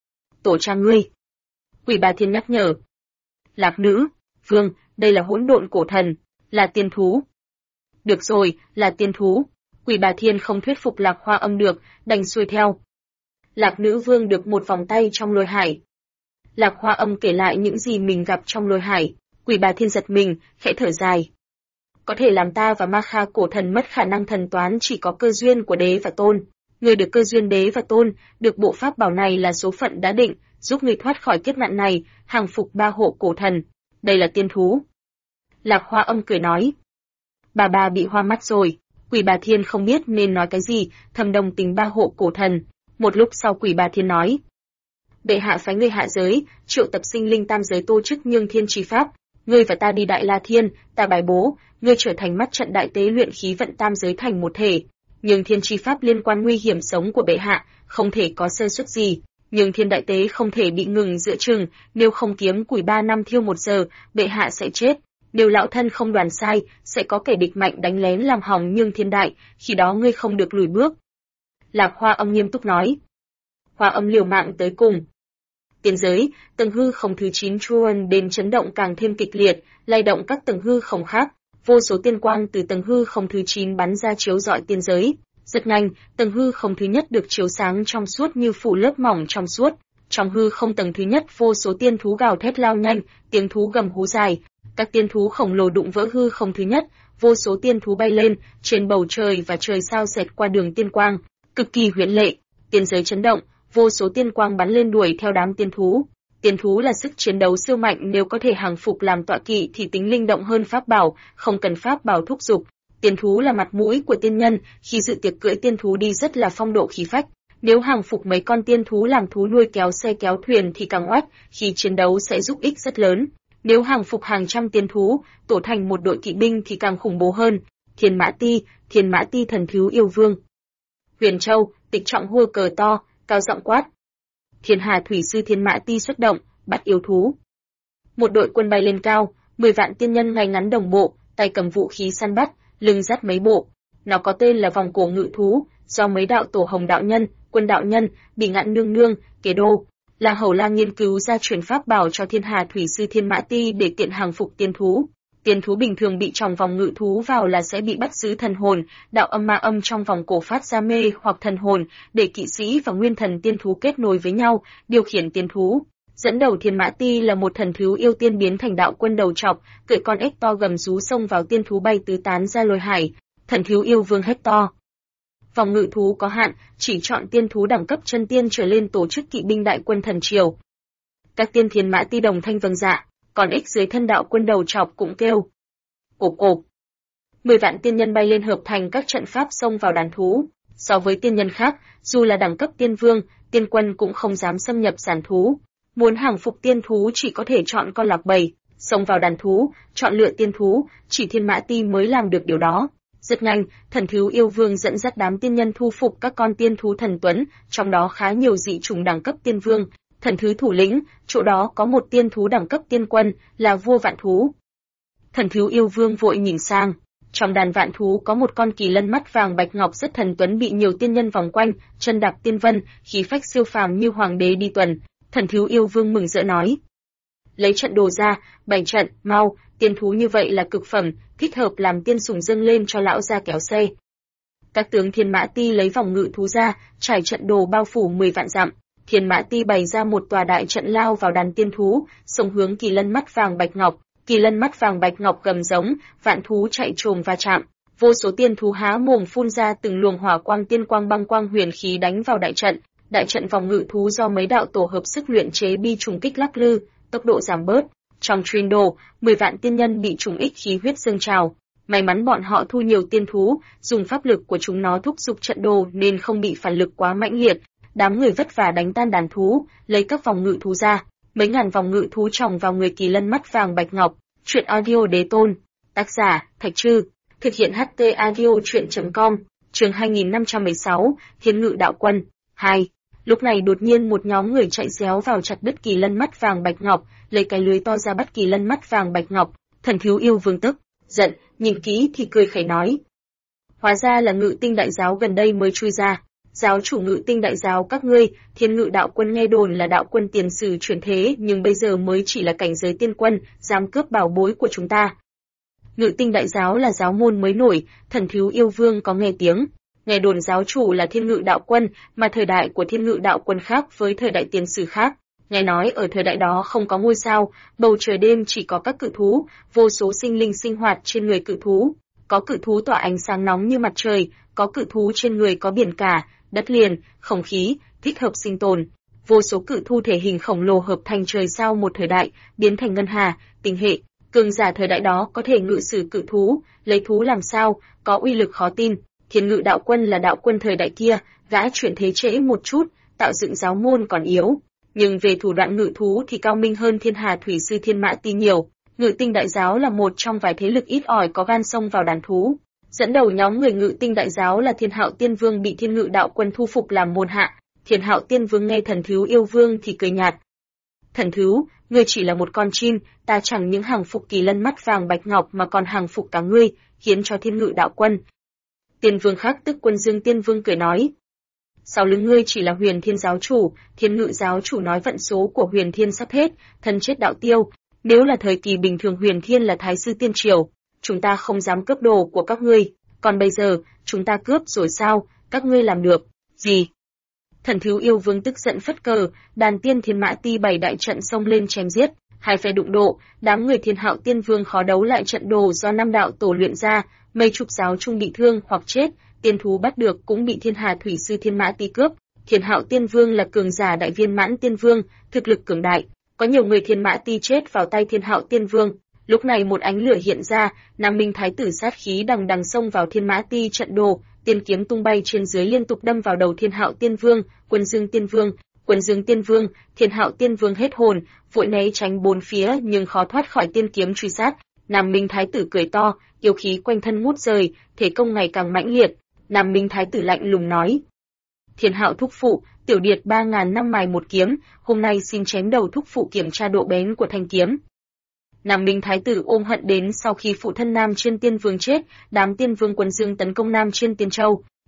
Tổ cha ngươi. Quỷ Bà Thiên nhắc nhở: Lạc nữ vương, đây là hỗn độn cổ thần, là tiên thú. Được rồi, là tiên thú. Quỷ Bà Thiên không thuyết phục Lạc Hoa Âm được, đành xuôi theo. Lạc nữ vương được một vòng tay trong lôi hải. Lạc Hoa Âm kể lại những gì mình gặp trong lôi hải. Quỷ Bà Thiên giật mình, khẽ thở dài. Có thể làm ta và Ma Kha cổ thần mất khả năng thần toán chỉ có cơ duyên của đế và tôn. Người được cơ duyên đế và tôn, được bộ pháp bảo này là số phận đã định, giúp người thoát khỏi kiếp nạn này, hàng phục ba hộ cổ thần. Đây là tiên thú. Lạc Hoa Âm cười nói. Bà bị hoa mắt rồi. Quỷ Bà Thiên không biết nên nói cái gì, thầm đồng tình ba hộ cổ thần. Một lúc sau Quỷ Bà Thiên nói: Bệ hạ phái người hạ giới, triệu tập sinh linh tam giới tổ chức nhương thiên chi pháp. Ngươi và ta đi Đại La Thiên, ta bài bố, ngươi trở thành mắt trận đại tế luyện khí vận tam giới thành một thể. Nhưng thiên chi pháp liên quan nguy hiểm sống của bệ hạ, không thể có sơ suất gì. Nhưng thiên đại tế không thể bị ngừng giữa chừng, nếu không kiếm củi 3 năm thiêu 1 giờ, bệ hạ sẽ chết. Nếu lão thân không đoán sai, sẽ có kẻ địch mạnh đánh lén làm hỏng nhưng thiên đại, khi đó ngươi không được lùi bước. Lạc Hoa Âm nghiêm túc nói. Hoa Âm liều mạng tới cùng. Tiên giới, tầng hư không thứ 9 Chuan đến chấn động càng thêm kịch liệt, lay động các tầng hư không khác. Vô số tiên quang từ tầng hư không thứ 9 bắn ra chiếu rọi tiên giới. Rất nhanh, tầng hư không thứ nhất được chiếu sáng trong suốt như phủ lớp mỏng trong suốt. Trong hư không tầng thứ nhất vô số tiên thú gào thét lao nhanh, tiếng thú gầm hú dài. Các tiên thú khổng lồ đụng vỡ hư không thứ nhất, vô số tiên thú bay lên, trên bầu trời và trời sao xẹt qua đường tiên quang, cực kỳ huyễn lệ. Tiên giới chấn động, vô số tiên quang bắn lên đuổi theo đám tiên thú. Tiên thú là sức chiến đấu siêu mạnh, nếu có thể hàng phục làm tọa kỵ thì tính linh động hơn pháp bảo, không cần pháp bảo thúc giục. Tiên thú là mặt mũi của tiên nhân, khi dự tiệc cưỡi tiên thú đi rất là phong độ khí phách. Nếu hàng phục mấy con tiên thú làm thú nuôi kéo xe kéo thuyền thì càng oách, khi chiến đấu sẽ giúp ích rất lớn. Nếu hàng phục hàng trăm tiên thú, tổ thành một đội kỵ binh thì càng khủng bố hơn. Thiên Mã Ti thần thú yêu vương. Huyền Châu, Tịch Trọng hô cờ to, cao giọng quát. Thiên Hà thủy sư Thiên Mã Ti xuất động, bắt yêu thú. Một đội quân bay lên cao, 10 vạn tiên nhân ngay ngắn đồng bộ, tay cầm vũ khí săn bắt, lưng dắt mấy bộ. Nó có tên là vòng cổ ngự thú, do mấy đạo tổ hồng đạo nhân, Quân đạo nhân, Bỉ Ngạn nương nương, Kế Đô, là Hầu La nghiên cứu ra truyền pháp bảo cho Thiên Hà Thủy Sư Thiên Mã Ti để tiện hàng phục tiên thú. Tiên thú bình thường bị trong vòng ngự thú vào là sẽ bị bắt giữ thần hồn, đạo âm ma âm trong vòng cổ phát ra mê hoặc thần hồn, để kỵ sĩ và nguyên thần tiên thú kết nối với nhau, điều khiển tiên thú. Dẫn đầu Thiên Mã Ti là một thần thú yêu tiên biến thành đạo quân đầu trọc, cưỡi con ếch to gầm rú xông vào tiên thú bay tứ tán ra lôi hải. Thần thú yêu vương hét to. Vòng ngự thú có hạn, chỉ chọn tiên thú đẳng cấp chân tiên trở lên tổ chức kỵ binh đại quân thần triều. Các tiên Thiên Mã Ti đồng thanh vâng dạ, còn ếch dưới thân đạo quân đầu trọc cũng kêu. Cộp cộp. 10 vạn tiên nhân bay lên hợp thành các trận pháp xông vào đàn thú. So với tiên nhân khác, dù là đẳng cấp tiên vương, tiên quân cũng không dám xâm nhập giàn thú. Muốn hàng phục tiên thú chỉ có thể chọn con lạc bầy, xông vào đàn thú, chọn lựa tiên thú, chỉ Thiên Mã Ti mới làm được điều đó. Rất nhanh, thần thú yêu vương dẫn dắt đám tiên nhân thu phục các con tiên thú thần tuấn, trong đó khá nhiều dị chủng đẳng cấp tiên vương. Thần thú thủ lĩnh, chỗ đó có một tiên thú đẳng cấp tiên quân, là vua vạn thú. Thần thú yêu vương vội nhìn sang, trong đàn vạn thú có một con kỳ lân mắt vàng bạch ngọc rất thần tuấn bị nhiều tiên nhân vòng quanh, chân đạp tiên vân, khí phách siêu phàm như hoàng đế đi tuần. Thần thú yêu vương mừng rỡ nói: lấy trận đồ ra, bày trận, mau, tiên thú như vậy là cực phẩm, thích hợp làm tiên sủng dâng lên cho lão gia kéo xe. Các tướng Thiên Mã Ti lấy vòng ngự thú ra, trải trận đồ bao phủ 10 vạn dặm. Thiên Mã Ti bày ra một tòa đại trận lao vào đàn tiên thú, xông hướng kỳ lân mắt vàng bạch ngọc. Kỳ lân mắt vàng bạch ngọc gầm giống, vạn thú chạy trồm va chạm. Vô số tiên thú há mồm phun ra từng luồng hỏa quang tiên quang băng quang huyền khí đánh vào đại trận. Đại trận vòng ngự thú do mấy đạo tổ hợp sức luyện chế bi trùng kích lắc lư, tốc độ giảm bớt. Trong truyền đồ, 10 vạn tiên nhân bị trùng ích khí huyết dâng trào. May mắn bọn họ thu nhiều tiên thú, dùng pháp lực của chúng nó thúc giục trận đồ nên không bị phản lực quá mãnh liệt. Đám người vất vả đánh tan đàn thú, lấy các vòng ngự thú ra. Mấy ngàn vòng ngự thú tròng vào người kỳ lân mắt vàng bạch ngọc. Truyện audio đế tôn. Tác giả, Thạch Trư. Thực hiện HT audio truyện.com. Chương 2516, Thiên Ngự Đạo Quân. 2. Lúc này đột nhiên một nhóm người chạy réo vào chặt đứt kỳ lân mắt vàng bạch ngọc, lấy cái lưới to ra bắt kỳ lân mắt vàng bạch ngọc. Thần thú yêu vương tức giận, nhìn kỹ thì cười khẩy nói: hóa ra là Ngự Tinh đại giáo gần đây mới chui ra. Giáo chủ Ngự Tinh đại giáo các ngươi, Thiên Ngự đạo quân nghe đồn là đạo quân tiền sử chuyển thế, nhưng bây giờ mới chỉ là cảnh giới tiên quân, dám cướp bảo bối của chúng ta. Ngự Tinh đại giáo là giáo môn mới nổi, thần thú yêu vương có nghe tiếng. Nghe đồn giáo chủ là Thiên Ngự đạo quân, mà thời đại của Thiên Ngự đạo quân khác với thời đại tiền sử khác. Nghe nói ở thời đại đó không có ngôi sao, bầu trời đêm chỉ có các cự thú, vô số sinh linh sinh hoạt trên người cự thú. Có cự thú tỏa ánh sáng nóng như mặt trời, có cự thú trên người có biển cả, đất liền, không khí, thích hợp sinh tồn. Vô số cự thú thể hình khổng lồ hợp thành trời sao một thời đại, biến thành ngân hà, tinh hệ. Cường giả thời đại đó có thể ngự sử cự thú, lấy thú làm sao, có uy lực khó tin. Thiên Ngự đạo quân là đạo quân thời đại kia, gã chuyển thế trễ một chút, tạo dựng giáo môn còn yếu. Nhưng về thủ đoạn ngự thú thì cao minh hơn Thiên Hà Thủy Sư Thiên Mã Ti nhiều. Ngự Tinh đại giáo là một trong vài thế lực ít ỏi có gan xông vào đàn thú. Dẫn đầu nhóm người Ngự Tinh đại giáo là Thiên Hạo Tiên Vương bị Thiên Ngự đạo quân thu phục làm môn hạ. Thiên Hạo Tiên Vương nghe thần thú yêu vương thì cười nhạt. Thần thú, ngươi chỉ là một con chim, ta chẳng những hàng phục kỳ lân mắt vàng bạch ngọc mà còn hàng phục cả ngươi, khiến cho Thiên Ngự đạo quân. Tiên Vương khác tức Quân Dương Tiên Vương cười nói: sau lưng ngươi chỉ là Huyền Thiên giáo chủ, Thiên Ngự giáo chủ nói vận số của Huyền Thiên sắp hết, thân chết đạo tiêu. Nếu là thời kỳ bình thường Huyền Thiên là thái sư tiên triều, chúng ta không dám cướp đồ của các ngươi, còn bây giờ, chúng ta cướp rồi sao, các ngươi làm được gì? Thần thú yêu vương tức giận phất cờ, đàn tiên Thiên Mã Ti bày đại trận xông lên chém giết, hai phe đụng độ, đám người Thiên Hạo Tiên Vương khó đấu lại trận đồ do năm đạo tổ luyện ra, mấy chục giáo chung bị thương hoặc chết, tiên thú bắt được cũng bị Thiên Hà Thủy Sư Thiên Mã Ti cướp. Thiên Hạo Tiên Vương là cường giả đại viên mãn tiên vương, thực lực cường đại, có nhiều người Thiên Mã Ti chết vào tay Thiên Hạo Tiên Vương. Lúc này một ánh lửa hiện ra, Nam Minh Thái tử sát khí đằng đằng xông vào Thiên Mã Ti trận đồ, tiên kiếm tung bay trên dưới liên tục đâm vào đầu Thiên Hạo Tiên Vương, Quân Dương Tiên Vương. Quân Dương Tiên Vương, Thiên Hạo Tiên Vương hết hồn, vội né tránh bốn phía nhưng khó thoát khỏi tiên kiếm truy sát. Nam Minh Thái tử cười to, yêu khí quanh thân ngút rời, thể công ngày càng mãnh liệt. Nam Minh Thái tử lạnh lùng nói: Thiên Hạo thúc phụ, tiểu điệt 3000 năm mài một kiếm, hôm nay xin chém đầu thúc phụ kiểm tra độ bén của thanh kiếm. Nam Minh Thái tử ôm hận đến sau khi phụ thân Nam Chiên Tiên Vương chết, đám Tiên Vương Quân Dương tấn công Nam Chiên Tiên Châu.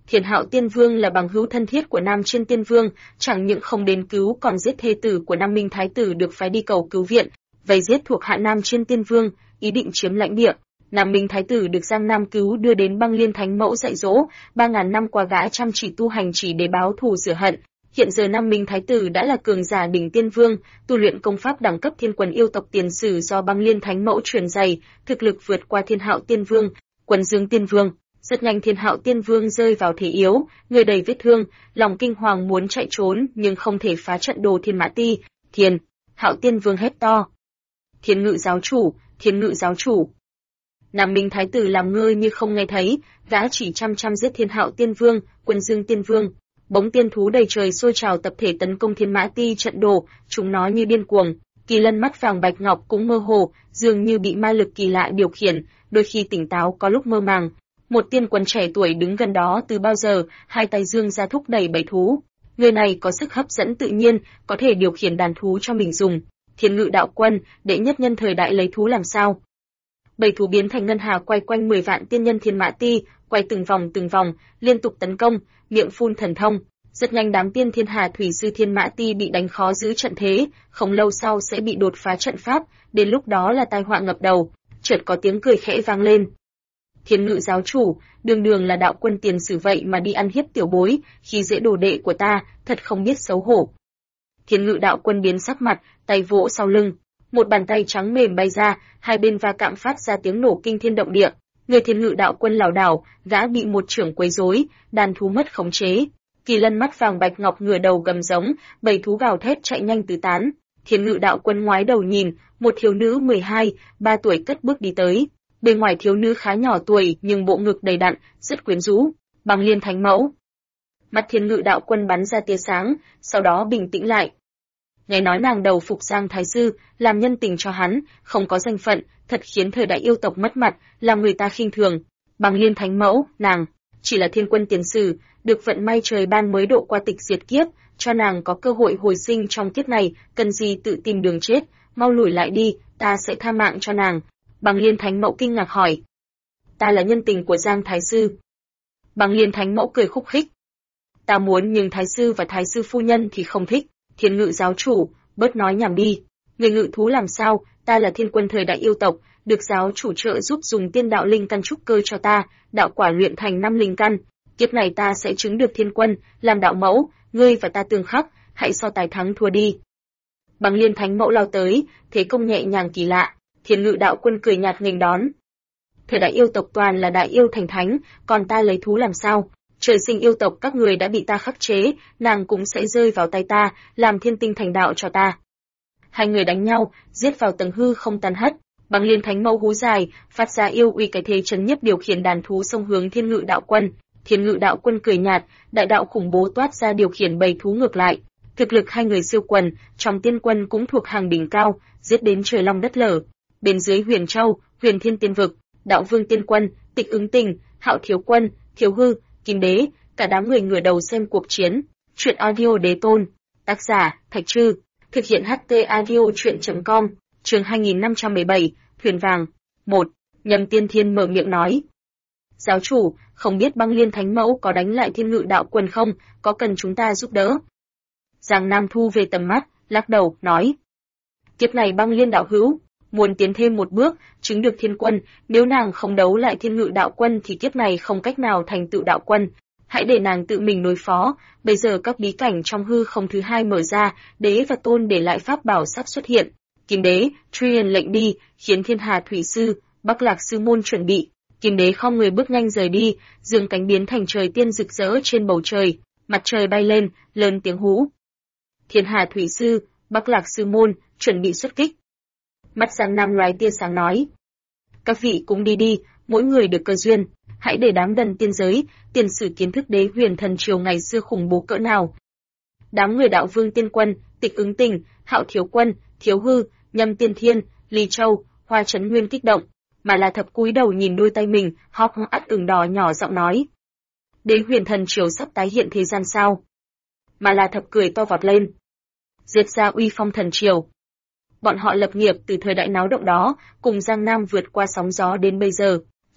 Thiên Hạo Tiên Vương là bằng hữu thân thiết của Nam Chiên Tiên Vương, chẳng những không đến cứu còn giết thê tử của Nam Minh Thái tử được phái đi cầu cứu viện, vây giết thuộc hạ Nam Chiên Tiên Vương, ý định chiếm lãnh địa. Nam Minh Thái tử được Giang Nam cứu đưa đến Băng Liên Thánh Mẫu dạy dỗ, 3.000 năm qua gã chăm chỉ tu hành chỉ để báo thù rửa hận. Hiện giờ Nam Minh Thái tử đã là cường giả đỉnh tiên vương, tu luyện công pháp đẳng cấp thiên quần yêu tộc tiền sử do Băng Liên Thánh Mẫu truyền dạy, thực lực vượt qua Thiên Hạo Tiên Vương, Quần Dương Tiên Vương. Rất nhanh Thiên Hạo Tiên Vương rơi vào thế yếu, người đầy vết thương, lòng kinh hoàng muốn chạy trốn nhưng không thể phá trận đồ Thiên Mã Ti. Thiên Hạo Tiên Vương hét to: Thiên Ngự giáo chủ, Thiên Ngự giáo chủ! Nam Minh Thái tử làm ngơ như không nghe thấy, gã chỉ chăm giết Thiên Hạo Tiên Vương, Quần Dương Tiên Vương. Bóng tiên thú đầy trời sôi trào tập thể tấn công Thiên Mã Ti trận đồ, chúng nó như điên cuồng. Kỳ Lân mắt vàng bạch ngọc cũng mơ hồ, dường như bị ma lực kỳ lạ điều khiển, đôi khi tỉnh táo có lúc mơ màng. Một tiên quân trẻ tuổi đứng gần đó từ bao giờ, hai tay dương ra thúc đẩy bầy thú. Người này có sức hấp dẫn tự nhiên, có thể điều khiển đàn thú cho mình dùng. Thiên Ngự đạo quân, đệ nhất nhân thời đại lấy thú làm sao? Bầy thú biến thành ngân hà quay quanh 10 vạn tiên nhân Thiên Mã Ti, quay từng vòng, liên tục tấn công, miệng phun thần thông. Rất nhanh đám tiên thiên hà thủy sư Thiên Mã Ti bị đánh khó giữ trận thế, không lâu sau sẽ bị đột phá trận pháp, đến lúc đó là tai họa ngập đầu. Chợt có tiếng cười khẽ vang lên. Thiên Ngự giáo chủ, đường là đạo quân tiền sử vậy mà đi ăn hiếp tiểu bối, khi dễ đồ đệ của ta, thật không biết xấu hổ. Thiên Ngự đạo quân biến sắc mặt, tay vỗ sau lưng, một bàn tay trắng mềm bay ra, hai bên va chạm phát ra tiếng nổ kinh thiên động địa. Người Thiên Ngự đạo quân lảo đảo, gã bị một chưởng quấy rối, đàn thú mất khống chế. Kỳ Lân mắt vàng bạch ngọc ngửa đầu gầm giống, bầy thú gào thét chạy nhanh tứ tán. Thiên Ngự đạo quân ngoái đầu nhìn, một thiếu nữ 12-3 tuổi cất bước đi tới. Bên ngoài thiếu nữ khá nhỏ tuổi nhưng bộ ngực đầy đặn, rất quyến rũ. Băng Liên Thánh Mẫu. Mắt Thiên Ngự đạo quân bắn ra tia sáng, sau đó bình tĩnh lại. Nghe nói nàng đầu phục Giang Thái sư, làm nhân tình cho hắn, không có danh phận, thật khiến thời đại yêu tộc mất mặt, làm người ta khinh thường. Băng Liên Thánh Mẫu, nàng chỉ là thiên quân tiền sử, được vận may trời ban mới độ qua tịch diệt kiếp, cho nàng có cơ hội hồi sinh trong kiếp này, cần gì tự tìm đường chết, mau lùi lại đi, ta sẽ tha mạng cho nàng. Băng Liên Thánh Mẫu kinh ngạc hỏi. Ta là nhân tình của Giang Thái sư. Băng Liên Thánh Mẫu cười khúc khích. Ta muốn nhưng Thái sư và Thái sư phu nhân thì không thích. Thiên Ngự giáo chủ, bớt nói nhảm đi. Người ngự thú làm sao, ta là thiên quân thời đại yêu tộc, được giáo chủ trợ giúp dùng tiên đạo linh căn trúc cơ cho ta, đạo quả luyện thành 5 linh căn. Kiếp này ta sẽ chứng được thiên quân, làm đạo mẫu, ngươi và ta tương khắc, hãy so tài thắng thua đi. Băng Liên Thánh Mẫu lao tới, thế công nhẹ nhàng kỳ lạ. Thiên Ngự đạo quân cười nhạt nghênh đón. Thời đại yêu tộc toàn là đại yêu thành thánh, còn ta lấy thú làm sao? Trời sinh yêu tộc các người đã bị ta khắc chế, nàng cũng sẽ rơi vào tay ta, làm thiên tinh thành đạo cho ta. Hai người đánh nhau, giết vào tầng hư không tan hất. Băng Liên Thánh Mẫu hú dài, phát ra yêu uy cái thế chấn nhiếp điều khiển đàn thú xông hướng Thiên Ngự đạo quân. Thiên Ngự đạo quân cười nhạt, đại đạo khủng bố toát ra điều khiển bầy thú ngược lại. Thực lực hai người siêu quần, trong tiên quân cũng thuộc hàng đỉnh cao, giết đến trời long đất lở. Bên dưới Huyền Châu, Huyền Thiên Tiên Vực, Đạo Vương Tiên Quân, Tịch Ứng Tình, Hạo Thiếu Quân, Thiếu Hư, Kim Đế, cả đám người ngửa đầu xem cuộc chiến. Truyện audio Đế Tôn, tác giả Thạch Trư, thực hiện HT audio truyện.com, chương 2517, Thuyền Vàng. 1. Nhâm Tiên Thiên mở miệng nói. Giáo chủ, không biết Băng Liên Thánh Mẫu có đánh lại Thiên Ngự đạo quân không, có cần chúng ta giúp đỡ? Giang Nam thu về tầm mắt, lắc đầu, nói. Kiếp này Băng Liên đạo hữu, muốn tiến thêm một bước, chứng được thiên quân, nếu nàng không đấu lại Thiên Ngự đạo quân thì kiếp này không cách nào thành tựu đạo quân. Hãy để nàng tự mình đối phó, bây giờ các bí cảnh trong hư không thứ hai mở ra, đế và tôn để lại pháp bảo sắp xuất hiện. Kim Đế, truyền lệnh đi, khiến Thiên Hà Thủy Sư, Bắc Lạc Sư Môn chuẩn bị. Kim Đế không người bước nhanh rời đi, dương cánh biến thành trời tiên rực rỡ trên bầu trời, mặt trời bay lên, lớn tiếng hú. Thiên Hà Thủy Sư, Bắc Lạc Sư Môn, chuẩn bị xuất kích. Mắt Giang Nam lóe tia sáng nói. Các vị cũng đi đi, mỗi người được cơ duyên, hãy để đám đần tiên giới, tiền sử kiến thức đế huyền thần triều ngày xưa khủng bố cỡ nào. Đám người Đạo Vương Tiên Quân, Tịch Ứng Tình, Hạo Thiếu Quân, Thiếu Hư, Nhâm Tiên Thiên, Ly Châu, Hoa Chấn Nguyên kích động, mà là thập cúi đầu nhìn đôi tay mình, hốc ắt ửng đỏ nhỏ giọng nói. Đế huyền thần triều sắp tái hiện thế gian sao? Mà là thập cười to vọt lên. Diệt ra uy phong thần triều. Bọn họ lập nghiệp từ thời đại náo động đó, cùng Giang Nam vượt qua sóng gió đến bây giờ.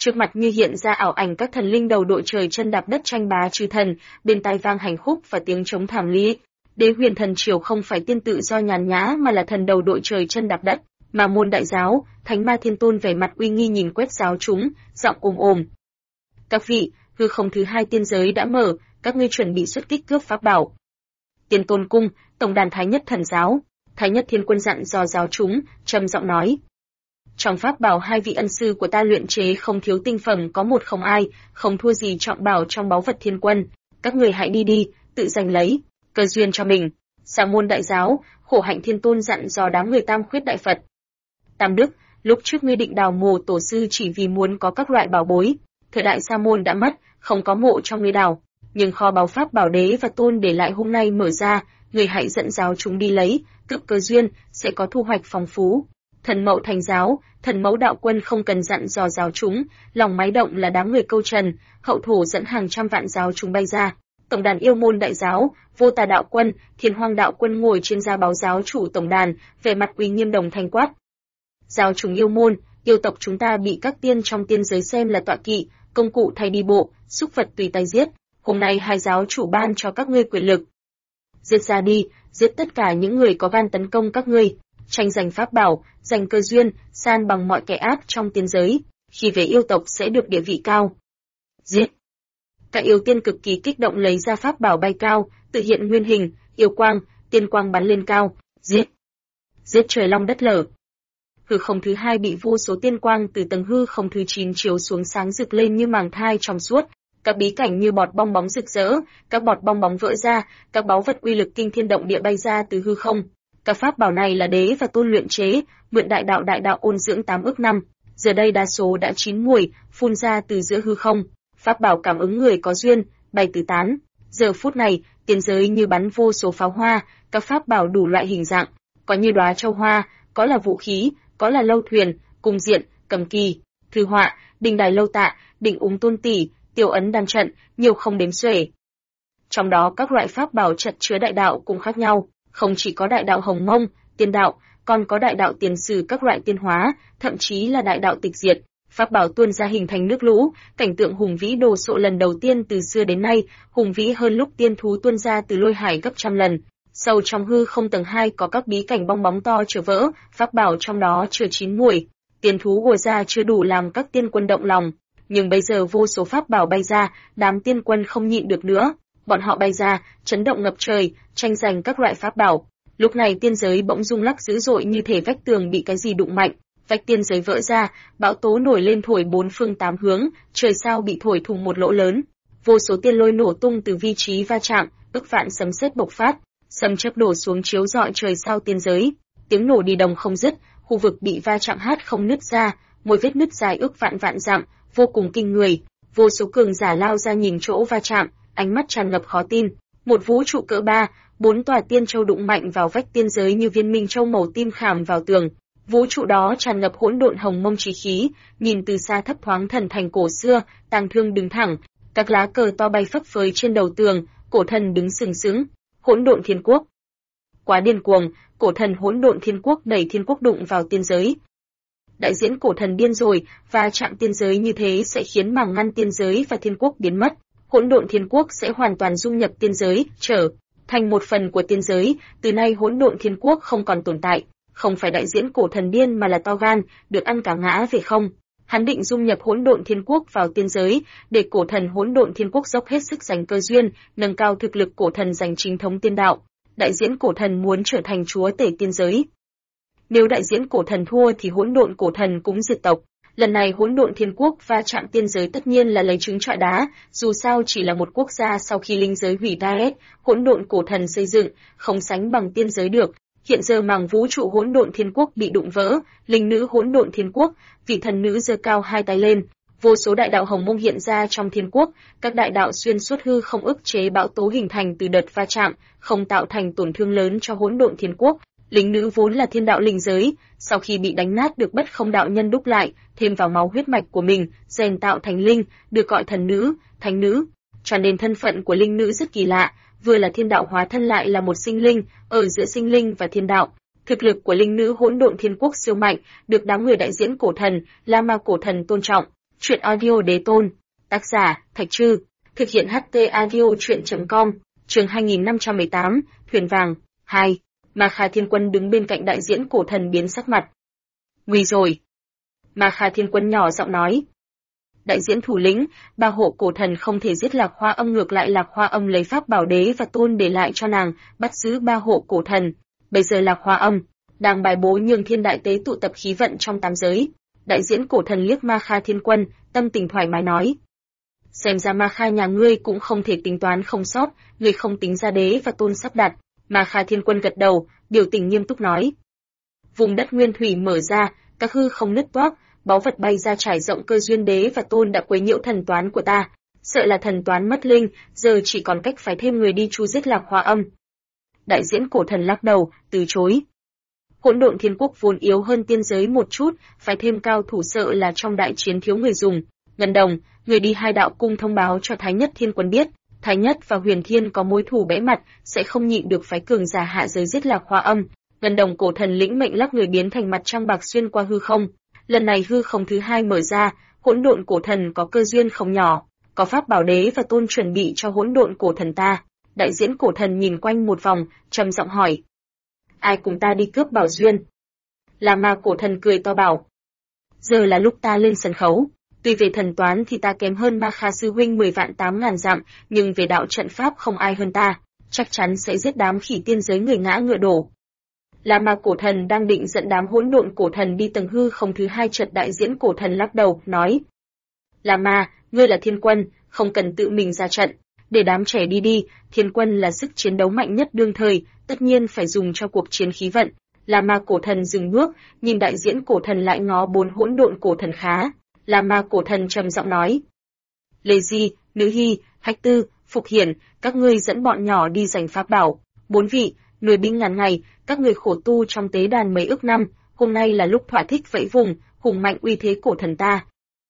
Trước mặt như hiện ra ảo ảnh các thần linh đầu đội trời chân đạp đất tranh bá chư thần, bên tai vang hành khúc và tiếng trống thảm lý. Đế Huyền Thần Triều không phải tiên tự do nhàn nhã mà là thần đầu đội trời chân đạp đất. Mà môn đại giáo, Thánh Ma Thiên Tôn vẻ mặt uy nghi nhìn quét giáo chúng, giọng ồm ồm. Các vị, hư không thứ 2 tiên giới đã mở, các ngươi chuẩn bị xuất kích cướp pháp bảo. Tiên Tôn cung, tổng đàn Thái Nhất Thần giáo, Thái Nhất Thiên Quân dặn dò giáo chúng, trầm giọng nói. Trong pháp bảo 2 vị ân sư của ta luyện chế không thiếu tinh phẩm có một không ai, không thua gì trọng bảo trong báu vật Thiên Quân, các người hãy đi đi, tự giành lấy cơ duyên cho mình. Sa môn đại giáo, Khổ Hạnh Thiên Tôn dặn dò đám người Tam Khuyết đại Phật. Tam Đức, lúc trước ngươi định đào mộ tổ sư chỉ vì muốn có các loại bảo bối, thời đại Sa môn đã mất, không có mộ cho ngươi đào, nhưng kho báu pháp bảo đế và tôn để lại hôm nay mở ra, ngươi hãy dẫn giáo chúng đi lấy, cướp cơ duyên, sẽ có thu hoạch phong phú. Thần Mậu Thành giáo, Thần Mẫu đạo quân không cần dặn dò giáo chúng, lòng máy động là đám người câu trần, hậu thổ dẫn hàng trăm vạn giáo chúng bay ra. Tổng đàn yêu môn đại giáo, Vô Tà đạo quân, Thiên Hoang đạo quân ngồi trên gia báo giáo chủ tổng đàn, vẻ mặt uy nghiêm đồng thanh quát. Giáo chúng yêu môn, yêu tộc chúng ta bị các tiên trong tiên giới xem là tọa kỵ, công cụ thay đi bộ, xúc vật tùy tay giết. Hôm nay hai giáo chủ ban cho các ngươi quyền lực. Giết ra đi, giết tất cả những người có gan tấn công các ngươi, tranh giành pháp bảo, giành cơ duyên, san bằng mọi kẻ ác trong tiên giới, khi về yêu tộc sẽ được địa vị cao. Giết! Các yêu tiên cực kỳ kích động lấy ra pháp bảo bay cao, tự hiện nguyên hình, yêu quang, tiên quang bắn lên cao, giết! Giết trời long đất lở. Hư không thứ 2 bị vô số tiên quang từ tầng hư không thứ 9 chiếu xuống sáng rực lên như màng thai trong suốt, các bí cảnh như bọt bong bóng rực rỡ, các bọt bong bóng vỡ ra, các báu vật uy lực kinh thiên động địa bay ra từ hư không. Các pháp bảo này là đế và tôn luyện chế, mượn đại đạo ôn dưỡng 8 ức năm, giờ đây đa số đã chín muồi, phun ra từ giữa hư không. Pháp bảo cảm ứng người có duyên, bay tứ tán. Giờ phút này, tiên giới như bắn vô số pháo hoa, các pháp bảo đủ loại hình dạng, có như đóa châu hoa, có là vũ khí, có là lâu thuyền, cung diện, cầm kỳ, thư họa, đình đài lâu tạ, đỉnh úng tôn tỷ, tiêu ấn đan trận, nhiều không đếm xuể. Trong đó các loại pháp bảo chật chứa đại đạo cũng khác nhau, không chỉ có đại đạo hồng mông, tiên đạo, còn có đại đạo tiền sử các loại tiên hóa, thậm chí là đại đạo tịch diệt. Pháp bảo tuôn ra hình thành nước lũ, cảnh tượng hùng vĩ đồ sộ lần đầu tiên từ xưa đến nay, hùng vĩ hơn lúc tiên thú tuôn ra từ lôi hải gấp trăm lần. Sâu trong hư không tầng 2 có các bí cảnh bong bóng to chưa vỡ, pháp bảo trong đó chưa chín muồi. Tiên thú gùa ra chưa đủ làm các tiên quân động lòng, nhưng bây giờ vô số pháp bảo bay ra, đám tiên quân không nhịn được nữa. Bọn họ bay ra, chấn động ngập trời, tranh giành các loại pháp bảo. Lúc này tiên giới bỗng rung lắc dữ dội như thể vách tường bị cái gì đụng mạnh. Vách tiên giới vỡ ra, bão tố nổi lên thổi 4 phương 8 hướng, trời sao bị thổi thủng một lỗ lớn. Vô số tiên lôi nổ tung từ vị trí va chạm, ức vạn sấm sét bộc phát, sấm chớp đổ xuống chiếu rọi trời sao tiên giới. Tiếng nổ đi đồng không dứt, khu vực bị va chạm hát không nứt ra, mỗi vết nứt dài ước vạn dặm, vô cùng kinh người. Vô số cường giả lao ra nhìn chỗ va chạm, ánh mắt tràn ngập khó tin. Một vũ trụ cỡ 3, 4 tòa tiên châu đụng mạnh vào vách tiên giới như viên minh châu màu tim khảm vào tường. Vũ trụ đó tràn ngập hỗn độn hồng mông chí khí, nhìn từ xa thấp thoáng thần thành cổ xưa, tang thương đứng thẳng, các lá cờ to bay phấp phới trên đầu tường, cổ thần đứng sừng sững. Hỗn độn thiên quốc. Quá điên cuồng, cổ thần hỗn độn thiên quốc đẩy thiên quốc đụng vào tiên giới. Đại diễn cổ thần điên rồi, và chạm tiên giới như thế sẽ khiến màng ngăn tiên giới và thiên quốc biến mất. Hỗn độn thiên quốc sẽ hoàn toàn dung nhập tiên giới, trở thành một phần của tiên giới, từ nay hỗn độn thiên quốc không còn tồn tại. Không phải đại diễn cổ thần điên mà là to gan, được ăn cả ngã về không. Hắn định dung nhập hỗn độn thiên quốc vào tiên giới, để cổ thần hỗn độn thiên quốc dốc hết sức giành cơ duyên, nâng cao thực lực cổ thần giành chính thống tiên đạo. Đại diễn cổ thần muốn trở thành chúa tể tiên giới. Nếu đại diễn cổ thần thua thì hỗn độn cổ thần cũng diệt tộc. Lần này hỗn độn thiên quốc va chạm tiên giới tất nhiên là lấy trứng trọi đá, dù sao chỉ là một quốc gia sau khi linh giới hủy diệt, hỗn độn cổ thần xây dựng, không sánh bằng tiên giới được. Hiện giờ màng vũ trụ hỗn độn thiên quốc bị đụng vỡ, linh nữ hỗn độn thiên quốc, vị thần nữ giơ cao hai tay lên, vô số đại đạo hồng mông hiện ra trong thiên quốc, các đại đạo xuyên suốt hư không ức chế bão tố hình thành từ đợt va chạm, không tạo thành tổn thương lớn cho hỗn độn thiên quốc. Linh nữ vốn là thiên đạo linh giới, sau khi bị đánh nát được bất không đạo nhân đúc lại, thêm vào máu huyết mạch của mình, rèn tạo thành linh, được gọi thần nữ, thánh nữ. Cho nên thân phận của linh nữ rất kỳ lạ, vừa là thiên đạo hóa thân lại là một sinh linh, ở giữa sinh linh và thiên đạo. Thực lực của linh nữ hỗn độn thiên quốc siêu mạnh, được đám người đại diễn cổ thần, La Ma cổ thần tôn trọng. Truyện audio đế tôn. Tác giả, Thạch Trư. Thực hiện HT Audio Truyện.com. Chương 2518, Thuyền Vàng. 2. Ma Kha Thiên Quân đứng bên cạnh đại diễn cổ thần biến sắc mặt. Nguy rồi. Ma Kha Thiên Quân nhỏ giọng nói. Đại diễn thủ lĩnh, ba hộ cổ thần không thể giết Lạc Hoa Âm, ngược lại Lạc Hoa Âm lấy pháp bảo đế và tôn để lại cho nàng, bắt giữ ba hộ cổ thần. Bây giờ Lạc Hoa Âm đang bài bố nhường thiên đại tế tụ tập khí vận trong tám giới. Đại diễn cổ thần liếc Ma Kha Thiên Quân, tâm tình thoải mái nói. Xem ra Ma Kha nhà ngươi cũng không thể tính toán không sót, ngươi không tính ra đế và tôn sắp đặt. Ma Kha Thiên Quân gật đầu, biểu tình nghiêm túc nói. Vùng đất nguyên thủy mở ra, các hư không nứt toác, báu vật bay ra trải rộng, cơ duyên đế và tôn đã quấy nhiễu thần toán của ta. Sợ là thần toán mất linh, giờ chỉ còn cách phải thêm người đi tru giết Lạc Hoa Âm. Đại diễn cổ thần lắc đầu, từ chối. Hỗn độn thiên quốc vốn yếu hơn tiên giới một chút, phải thêm cao thủ, sợ là trong đại chiến thiếu người dùng. Ngân Đồng, người đi hai đạo cung thông báo cho Thái Nhất Thiên Quân biết, Thái Nhất và Huyền Thiên có mối thù bẽ mặt, sẽ không nhịn được phái cường giả hạ giới giết Lạc Hoa Âm. Ngân Đồng cổ thần lĩnh mệnh lắc người biến thành mặt trăng bạc xuyên qua hư không. Lần này hư không thứ hai mở ra, hỗn độn cổ thần có cơ duyên không nhỏ, có pháp bảo đế và tôn chuẩn bị cho hỗn độn cổ thần ta. Đại diễn cổ thần nhìn quanh một vòng, trầm giọng hỏi. Ai cùng ta đi cướp bảo duyên? Là Ma cổ thần cười to bảo. Giờ là lúc ta lên sân khấu. Tuy về thần toán thì ta kém hơn Ma Kha sư huynh 10 vạn 8.000 dặm, nhưng về đạo trận pháp không ai hơn ta, chắc chắn sẽ giết đám khỉ tiên giới người ngã ngựa đổ. Là Ma cổ thần đang định dẫn đám hỗn độn cổ thần đi tầng hư không thứ hai, chợt đại diễn cổ thần lắc đầu, nói. Là Ma, ngươi là Thiên Quân, không cần tự mình ra trận, để đám trẻ đi đi, Thiên Quân là sức chiến đấu mạnh nhất đương thời, tất nhiên phải dùng cho cuộc chiến khí vận. Là Ma cổ thần dừng bước, nhìn đại diễn cổ thần lại ngó bốn hỗn độn cổ thần khá. Là Ma cổ thần trầm giọng nói. Lê Di, Nữ Hy, Hách Tư, Phục Hiển, các ngươi dẫn bọn nhỏ đi giành pháp bảo. 4 vị, nuôi binh ngàn ngày, các người khổ tu trong tế đàn mấy ức năm, hôm nay là lúc thỏa thích vẫy vùng, hùng mạnh uy thế cổ thần ta.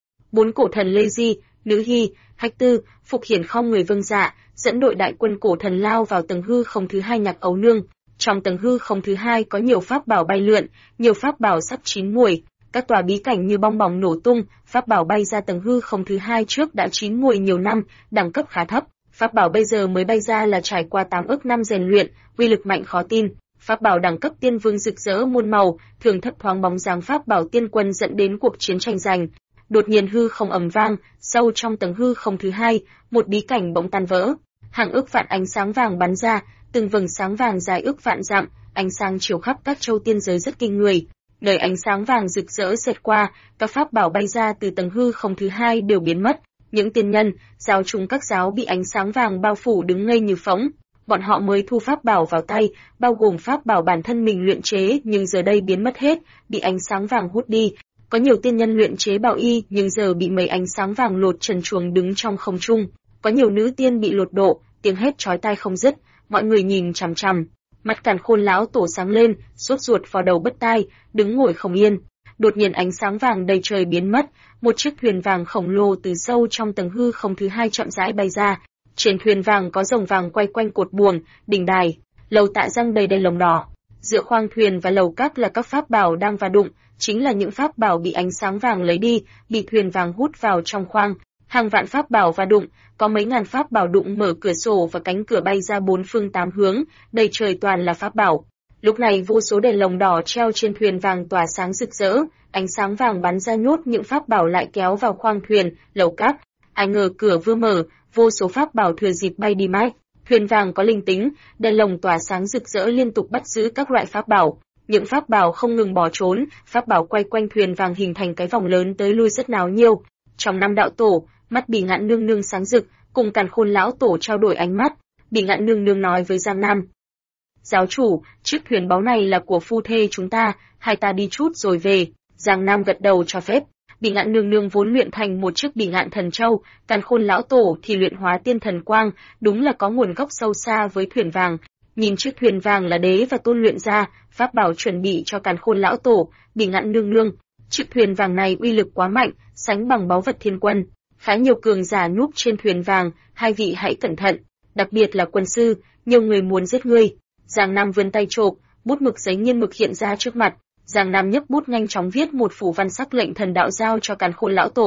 4 cổ thần Lê Di, Nữ Hy, Hách Tư, Phục Hiển không người vâng dạ, dẫn đội đại quân cổ thần lao vào tầng hư không thứ hai nhạc ấu nương. Trong tầng hư không thứ hai có nhiều pháp bảo bay lượn, nhiều pháp bảo sắp chín muồi. Các tòa bí cảnh như bong bóng nổ tung, pháp bảo bay ra tầng hư không thứ hai trước đã chín muồi nhiều năm, đẳng cấp khá thấp. Pháp bảo bây giờ mới bay ra là trải qua 8 ức năm rèn luyện, uy lực mạnh khó tin. Pháp bảo đẳng cấp tiên vương rực rỡ muôn màu, thường thấp thoáng bóng dáng pháp bảo tiên quân dẫn đến cuộc chiến tranh giành. Đột nhiên hư không ầm vang, sâu trong tầng hư không thứ hai, một bí cảnh bỗng tan vỡ. Hàng ức vạn ánh sáng vàng bắn ra, từng vầng sáng vàng dài ức vạn dặm, ánh sáng chiếu khắp các châu tiên giới rất kinh người. Nơi ánh sáng vàng rực rỡ xẹt qua, các pháp bảo bay ra từ tầng hư không thứ hai đều biến mất. Những tiên nhân, giáo chúng các giáo bị ánh sáng vàng bao phủ đứng ngây như phỗng. Bọn họ mới thu pháp bảo vào tay, bao gồm pháp bảo bản thân mình luyện chế, nhưng giờ đây biến mất hết, bị ánh sáng vàng hút đi. Có nhiều tiên nhân luyện chế bảo y, nhưng giờ bị mấy ánh sáng vàng lột trần truồng đứng trong không trung. Có nhiều nữ tiên bị lột độ, tiếng hét chói tai không dứt, mọi người nhìn chằm chằm. Mắt Càn Khôn lão tổ sáng lên, sốt ruột vào đầu bứt tai, đứng ngồi không yên. Đột nhiên ánh sáng vàng đầy trời biến mất, một chiếc thuyền vàng khổng lồ từ sâu trong tầng hư không thứ hai chậm rãi bay ra. Trên thuyền vàng có rồng vàng quay quanh cột buồm, đỉnh đài, lầu tạ răng đầy lồng đỏ. Giữa khoang thuyền và lầu các là các pháp bảo đang va đụng, chính là những pháp bảo bị ánh sáng vàng lấy đi, bị thuyền vàng hút vào trong khoang. Hàng vạn pháp bảo va đụng, có mấy ngàn pháp bảo đụng mở cửa sổ và cánh cửa bay ra bốn phương tám hướng, đầy trời toàn là pháp bảo. Lúc này vô số đèn lồng đỏ treo trên thuyền vàng tỏa sáng rực rỡ, ánh sáng vàng bắn ra nhốt những pháp bảo lại kéo vào khoang thuyền, lầu các. Ai ngờ cửa vừa mở, vô số pháp bảo thừa dịp bay đi mãi. Thuyền vàng có linh tính, đèn lồng tỏa sáng rực rỡ liên tục bắt giữ các loại pháp bảo. Những pháp bảo không ngừng bỏ trốn, pháp bảo quay quanh thuyền vàng hình thành cái vòng lớn tới lui rất náo nhiêu. Trong năm đạo tổ, mắt Bỉ Ngạn nương nương sáng rực, cùng Càn Khôn lão tổ trao đổi ánh mắt. Bỉ Ngạn nương nương nói với Giang Nam: "Giáo chủ, chiếc thuyền báu này là của phu thê chúng ta, hai ta đi chút rồi về." Giang Nam gật đầu cho phép. Bỉ Ngạn nương nương vốn luyện thành một chiếc Bỉ Ngạn thần châu, Càn Khôn lão tổ thì luyện hóa tiên thần quang, đúng là có nguồn gốc sâu xa với thuyền vàng. Nhìn chiếc thuyền vàng là đế và tôn luyện ra, pháp bảo chuẩn bị cho Càn Khôn lão tổ, Bỉ Ngạn nương nương. Chiếc thuyền vàng này uy lực quá mạnh, sánh bằng báu vật thiên quân. Khá nhiều cường giả núp trên thuyền vàng, hai vị hãy cẩn thận, đặc biệt là quân sư, nhiều người muốn giết ngươi. Giang Nam vươn tay chộp, bút mực giấy nghiên mực hiện ra trước mặt. Giang Nam nhấc bút nhanh chóng viết một phủ văn sắc lệnh thần đạo giao cho Càn Khôn lão tổ.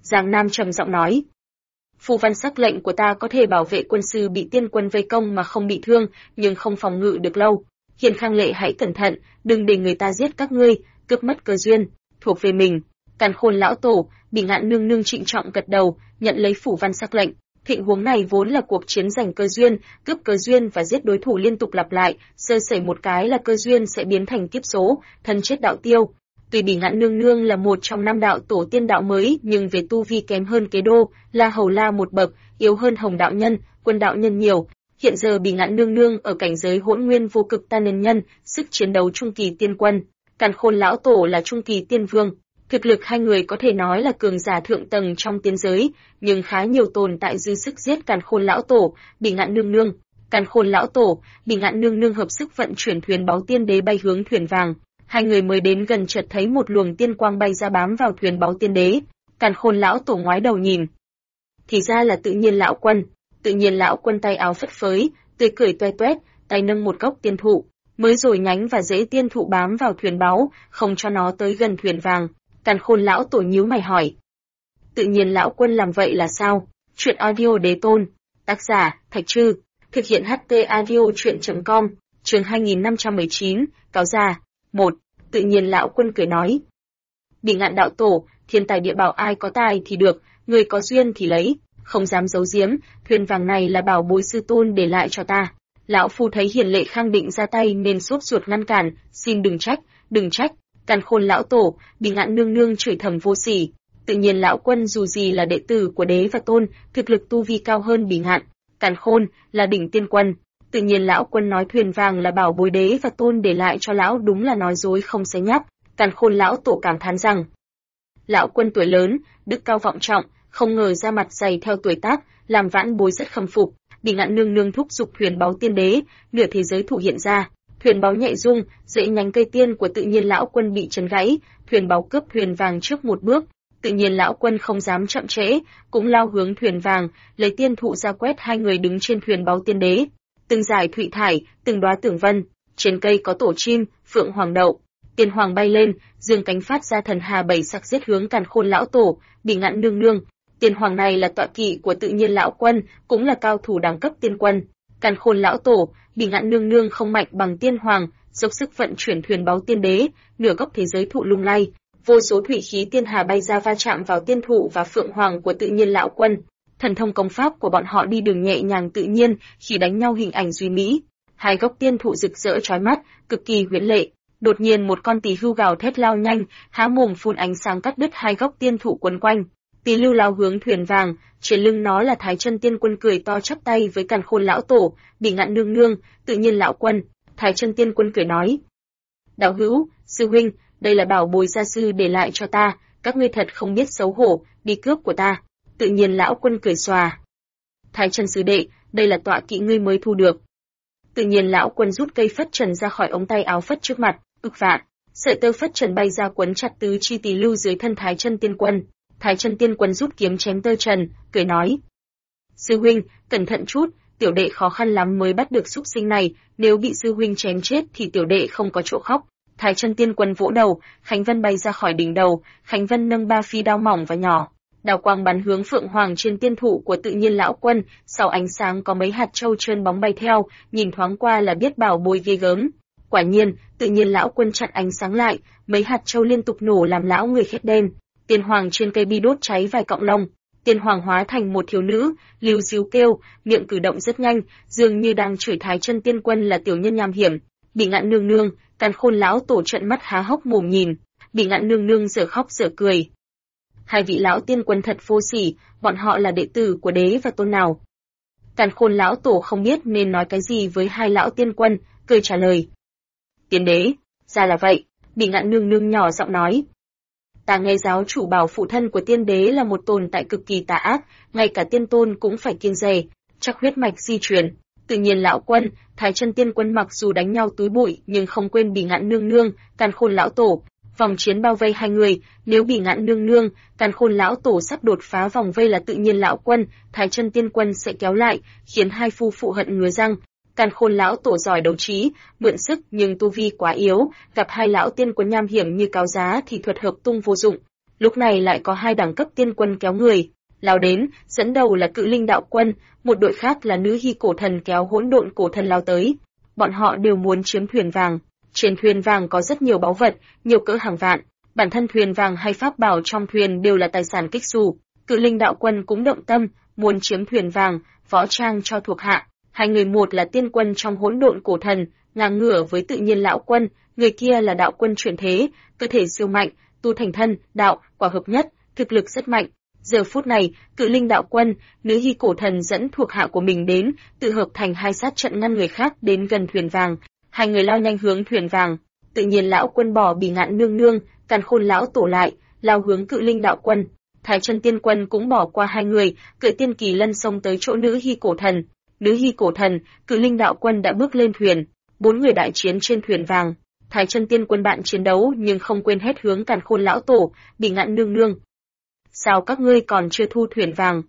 Giang Nam trầm giọng nói. Phù văn sắc lệnh của ta có thể bảo vệ quân sư bị tiên quân vây công mà không bị thương, nhưng không phòng ngự được lâu. Hiền Khang Lệ hãy cẩn thận, đừng để người ta giết các ngươi, cướp mất cơ duyên, thuộc về mình. Càn Khôn lão tổ, Bỉ Ngạn nương nương trịnh trọng gật đầu, nhận lấy phủ văn sắc lệnh. Tình huống này vốn là cuộc chiến giành cơ duyên, cướp cơ duyên và giết đối thủ liên tục lặp lại, sơ sẩy một cái là cơ duyên sẽ biến thành kiếp số, thân chết đạo tiêu. Tuy Bỉ Ngạn nương nương là một trong 5 đạo tổ tiên đạo mới, nhưng về tu vi kém hơn Kế Đô, La Hầu La một bậc, yếu hơn Hồng đạo nhân, Quân đạo nhân nhiều. Hiện giờ Bỉ Ngạn nương nương ở cảnh giới Hỗn Nguyên vô cực tan nhân nhân, sức chiến đấu trung kỳ tiên quân. Càn Khôn lão tổ là trung kỳ tiên vương. Thực lực hai người có thể nói là cường giả thượng tầng trong tiên giới, nhưng khá nhiều tồn tại dư sức giết Càn Khôn lão tổ, Bỉ Ngạn nương nương. Càn Khôn lão tổ, Bỉ Ngạn nương nương hợp sức vận chuyển thuyền báo tiên đế bay hướng thuyền vàng. Hai người mới đến gần chợt thấy một luồng tiên quang bay ra bám vào thuyền báo tiên đế. Càn Khôn lão tổ ngoái đầu nhìn. Thì ra là Tự Nhiên lão quân. Tự Nhiên lão quân tay áo phất phới, tươi cười toe toét, tay nâng một gốc tiên thụ, mới rồi nhánh và rễ tiên thụ bám vào thuyền báo, không cho nó tới gần thuyền vàng. Càn Khôn lão tổ nhíu mày hỏi. Tự Nhiên lão quân làm vậy là sao? Truyện audio đế tôn. Tác giả, Thạch Trư. Thực hiện HT audio truyện.com. Chương 2519, cáo già. 1. Tự Nhiên lão quân cười nói. Bỉ Ngạn đạo tổ, thiên tài địa bảo ai có tài thì được, người có duyên thì lấy, không dám giấu giếm, thuyền vàng này là bảo bối sư tôn để lại cho ta. Lão phu thấy Hiền Lệ Khang định ra tay nên sốt ruột ngăn cản, xin đừng trách, đừng trách. Càn Khôn lão tổ, Bỉ Ngạn nương nương chửi thầm vô sỉ. Tự Nhiên lão quân dù gì là đệ tử của đế và tôn, thực lực tu vi cao hơn Bỉ Ngạn. Càn Khôn là đỉnh tiên quân. Tự Nhiên lão quân nói thuyền vàng là bảo bối đế và tôn để lại cho lão đúng là nói dối không xé nhắc. Càn Khôn lão tổ cảm thán rằng, lão quân tuổi lớn, đức cao vọng trọng, không ngờ ra mặt dày theo tuổi tác, làm vãn bối rất khâm phục. Bỉ Ngạn nương nương thúc giục thuyền báo tiên đế, nửa thế giới thủ hiện ra. Thuyền báo nhạy rung, rễ nhánh cây tiên của Tự Nhiên lão quân bị chấn gãy, thuyền báo cướp thuyền vàng trước một bước. Tự Nhiên lão quân không dám chậm trễ, cũng lao hướng thuyền vàng, lấy tiên thụ ra quét hai người đứng trên thuyền báo tiên đế. Từng dải thụy thải, từng đóa tưởng vân, trên cây có tổ chim, phượng hoàng đậu. Tiên hoàng bay lên, dương cánh phát ra thần hà bảy sắc giết hướng Càn Khôn lão tổ, Bỉ Ngạn nương nương. Tiên hoàng này là tọa kỵ của Tự Nhiên lão quân, cũng là cao thủ đẳng cấp tiên quân. Càn Khôn lão tổ, Bỉ Ngạn nương nương không mạnh bằng tiên hoàng, dốc sức vận chuyển thuyền báo tiên đế, nửa gốc thế giới thụ lung lay, vô số thủy khí tiên hà bay ra va chạm vào tiên thụ và phượng hoàng của Tự Nhiên lão quân. Thần thông công pháp của bọn họ đi đường nhẹ nhàng tự nhiên, khi đánh nhau hình ảnh duy mỹ. Hai gốc tiên thụ rực rỡ chói mắt, cực kỳ huyễn lệ. Đột nhiên một con tỳ hưu gào thét lao nhanh, há mồm phun ánh sáng cắt đứt hai gốc tiên thụ quấn quanh. Tỳ lưu lao hướng thuyền vàng, trên lưng nó là Thái Chân tiên quân cười to chắp tay với Càn Khôn lão tổ, Bỉ Ngạn nương nương, Tự Nhiên lão quân. Thái Chân tiên quân cười nói: "Đạo hữu, sư huynh, đây là bảo bối gia sư để lại cho ta, các ngươi thật không biết xấu hổ, đi cướp của ta." Tự Nhiên lão quân cười xòa: "Thái Chân sư đệ, đây là tọa kỵ ngươi mới thu được." Tự Nhiên lão quân rút cây phất trần ra khỏi ống tay áo phất trước mặt, ực vạn, sợi tơ phất trần bay ra quấn chặt tứ chi tỳ lưu dưới thân Thái Chân tiên quân. Thái Chân tiên quân rút kiếm chém tơ trần, cười nói: "Sư huynh, cẩn thận chút, tiểu đệ khó khăn lắm mới bắt được súc sinh này, nếu bị sư huynh chém chết thì tiểu đệ không có chỗ khóc." Thái Chân tiên quân vỗ đầu, Khánh Vân bay ra khỏi đỉnh đầu, Khánh Vân nâng ba phi đao mỏng và nhỏ, đào quang bắn hướng phượng hoàng trên tiên thụ của Tự Nhiên lão quân, sau ánh sáng có mấy hạt châu trơn bóng bay theo, nhìn thoáng qua là biết bảo bối ghê gớm. Quả nhiên, Tự Nhiên lão quân chặn ánh sáng lại, mấy hạt châu liên tục nổ làm lão người khét đen. Tiên hoàng trên cây bi đốt cháy vài cọng lông, tiên hoàng hóa thành một thiếu nữ, líu ríu kêu, miệng cử động rất nhanh, dường như đang chửi Thái Chân tiên quân là tiểu nhân nham hiểm. Bỉ Ngạn nương nương, Càn Khôn lão tổ trợn mắt há hốc mồm nhìn, Bỉ Ngạn nương nương dở khóc dở cười. Hai vị lão tiên quân thật vô sỉ, bọn họ là đệ tử của đế và tôn nào? Càn Khôn lão tổ không biết nên nói cái gì với hai lão tiên quân, cười trả lời: "Tiên đế, ra là vậy." Bỉ Ngạn nương nương nhỏ giọng nói: "Ta nghe giáo chủ bảo phụ thân của tiên đế là một tồn tại cực kỳ tà ác, ngay cả tiên tôn cũng phải kiêng dè, chắc huyết mạch di truyền." Tự Nhiên lão quân, Thái Chân tiên quân mặc dù đánh nhau túi bụi nhưng không quên Bỉ Ngạn nương nương, Càn Khôn lão tổ. Vòng chiến bao vây hai người, nếu Bỉ Ngạn nương nương, Càn Khôn lão tổ sắp đột phá vòng vây là Tự Nhiên lão quân, Thái Chân tiên quân sẽ kéo lại, khiến hai phu phụ hận ngứa răng. Càn Khôn lão tổ giỏi đấu trí, mượn sức nhưng tu vi quá yếu, gặp hai lão tiên quân nham hiểm như cáo giá thì thuật hợp tung vô dụng. Lúc này lại có hai đẳng cấp tiên quân kéo người lao đến, dẫn đầu là Cự Linh đạo quân, một đội khác là Nữ Hy cổ thần kéo Hỗn Độn cổ thần lao tới. Bọn họ đều muốn chiếm thuyền vàng. Trên thuyền vàng có rất nhiều báu vật, nhiều cỡ hàng vạn, bản thân thuyền vàng hay pháp bảo trong thuyền đều là tài sản kích xù. Cự Linh đạo quân cũng động tâm, muốn chiếm thuyền vàng, võ trang cho thuộc hạ. Hai người, một là tiên quân trong Hỗn Độn cổ thần, ngang ngửa với Tự Nhiên lão quân, người kia là đạo quân chuyển thế, cơ thể siêu mạnh, tu thành thân, đạo, quả hợp nhất, thực lực rất mạnh. Giờ phút này, Cự Linh đạo quân, Nữ Hy cổ thần dẫn thuộc hạ của mình đến, tự hợp thành hai sát trận ngăn người khác đến gần thuyền vàng. Hai người lao nhanh hướng thuyền vàng. Tự Nhiên lão quân bỏ Bỉ Ngạn nương nương, Càn Khôn lão tổ lại, lao hướng Cự Linh đạo quân. Thái Chân tiên quân cũng bỏ qua hai người, cưỡi tiên kỳ lân xông tới chỗ Nữ Hy cổ thần. Nữ Hy cổ thần, Cự Linh đạo quân đã bước lên thuyền. Bốn người đại chiến trên thuyền vàng. Thái Chân tiên quân bạn chiến đấu nhưng không quên hét hướng Càn Khôn lão tổ, Bỉ Ngạn nương nương. Sao các ngươi còn chưa thu thuyền vàng?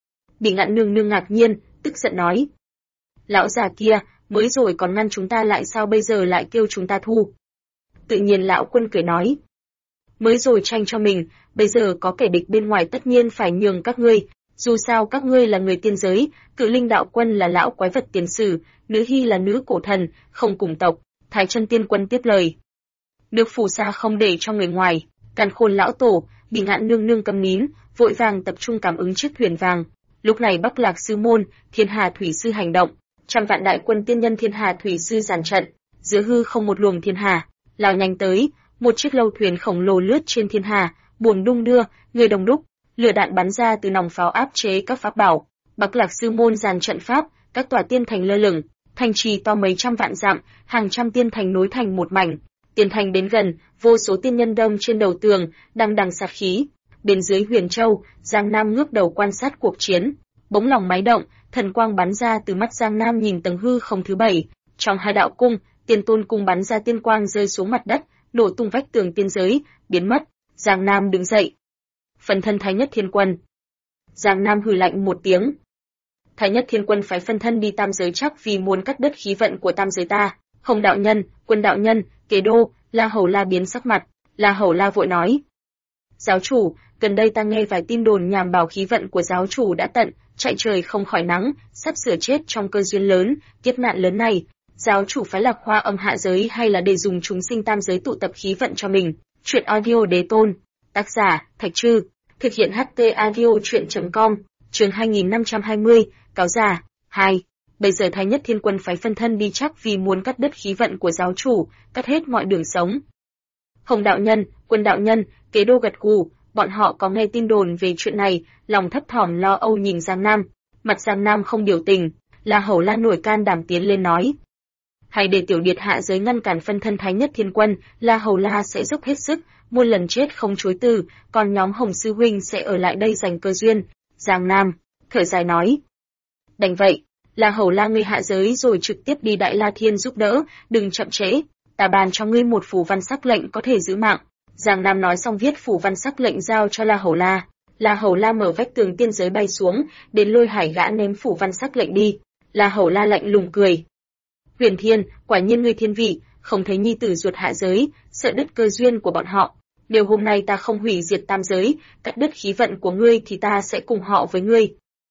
Bỉ Ngạn nương nương ngạc nhiên, tức giận nói. Lão già kia, mới rồi còn ngăn chúng ta lại, sao bây giờ lại kêu chúng ta thu? Tự Nhiên lão quân cười nói. Mới rồi tranh cho mình, bây giờ có kẻ địch bên ngoài tất nhiên phải nhường các ngươi. Dù sao các ngươi là người tiên giới, Cự Linh đạo quân là lão quái vật tiền sử, Nữ Hy là nữ cổ thần, không cùng tộc. Thái Chân tiên quân tiếp lời. Nước phù sa không để cho người ngoài. Càn Khôn lão tổ, Bỉ Ngạn nương nương cầm nín, vội vàng tập trung cảm ứng chiếc thuyền vàng. Lúc này Bắc Lạc sư môn, Thiên Hà thủy sư hành động, trăm vạn đại quân tiên nhân Thiên Hà thủy sư dàn trận, giữa hư không một luồng thiên hà lao nhanh tới, một chiếc lâu thuyền khổng lồ lướt trên thiên hà, buồm đung đưa, người đông đúc, lửa đạn bắn ra từ nòng pháo áp chế các pháp bảo. Bắc Lạc sư môn dàn trận pháp, các tòa tiên thành lơ lửng, thành trì to mấy trăm vạn dặm, hàng trăm tiên thành nối thành một mảnh. Tiên thành đến gần, vô số tiên nhân đông trên đầu tường, đằng đằng sát khí. Bên dưới Huyền Châu, Giang Nam ngước đầu quan sát cuộc chiến. Bỗng lòng máy động, thần quang bắn ra từ mắt Giang Nam nhìn tầng hư không thứ 7. Trong hai đạo cung, Tiên Tôn cung bắn ra tiên quang rơi xuống mặt đất, nổ tung vách tường tiên giới, biến mất. Giang Nam đứng dậy. Phân thân Thái Nhất Thiên Quân. Giang Nam hừ lạnh một tiếng. Thái Nhất Thiên Quân phái phân thân đi tam giới chắc vì muốn cắt đứt khí vận của tam giới ta. Hồng đạo nhân, Quân đạo nhân, Kế Đô, La Hầu La biến sắc mặt. La Hầu La vội nói. Giáo chủ, gần đây ta nghe vài tin đồn nhảm bảo khí vận của giáo chủ đã tận, chạy trời không khỏi nắng, sắp sửa chết trong cơ duyên lớn, kiếp nạn lớn này. Giáo chủ phái Lạc Hoa Âm hạ giới hay là để dùng chúng sinh tam giới tụ tập khí vận cho mình? Truyện audio đế tôn. Tác giả, Thạch Trư. Thực hiện HT audio truyện.com. Chương 2520, cáo giả. 2. Bây giờ Thái Nhất Thiên Quân phái phân thân đi chắc vì muốn cắt đứt khí vận của giáo chủ, cắt hết mọi đường sống. Hồng đạo nhân, Quân đạo nhân, Kế Đô gật gù, bọn họ có nghe tin đồn về chuyện này, lòng thấp thỏm lo âu nhìn Giang Nam. Mặt Giang Nam không biểu tình, La Hầu La nổi can đảm tiến lên nói. Hay để tiểu điệt hạ giới ngăn cản phân thân Thái Nhất Thiên Quân, La Hầu La sẽ dốc hết sức, muôn lần chết không chối từ, còn nhóm Hồng sư huynh sẽ ở lại đây giành cơ duyên. Giang Nam thở dài nói. Đành vậy, La Hầu La ngươi hạ giới rồi trực tiếp đi Đại La Thiên giúp đỡ, đừng chậm trễ. Ta bàn cho ngươi một phù văn sắc lệnh có thể giữ mạng. Giang Nam nói xong viết phù văn sắc lệnh giao cho La Hầu La. La Hầu La mở vách tường tiên giới bay xuống, đến Lôi Hải gã ném phù văn sắc lệnh đi. La Hầu La lạnh lùng cười. Huyền Thiên, quả nhiên ngươi thiên vị, không thấy nhi tử ruột hạ giới, sợ đứt cơ duyên của bọn họ. Nếu hôm nay ta không hủy diệt tam giới, cắt đứt khí vận của ngươi thì ta sẽ cùng họ với ngươi.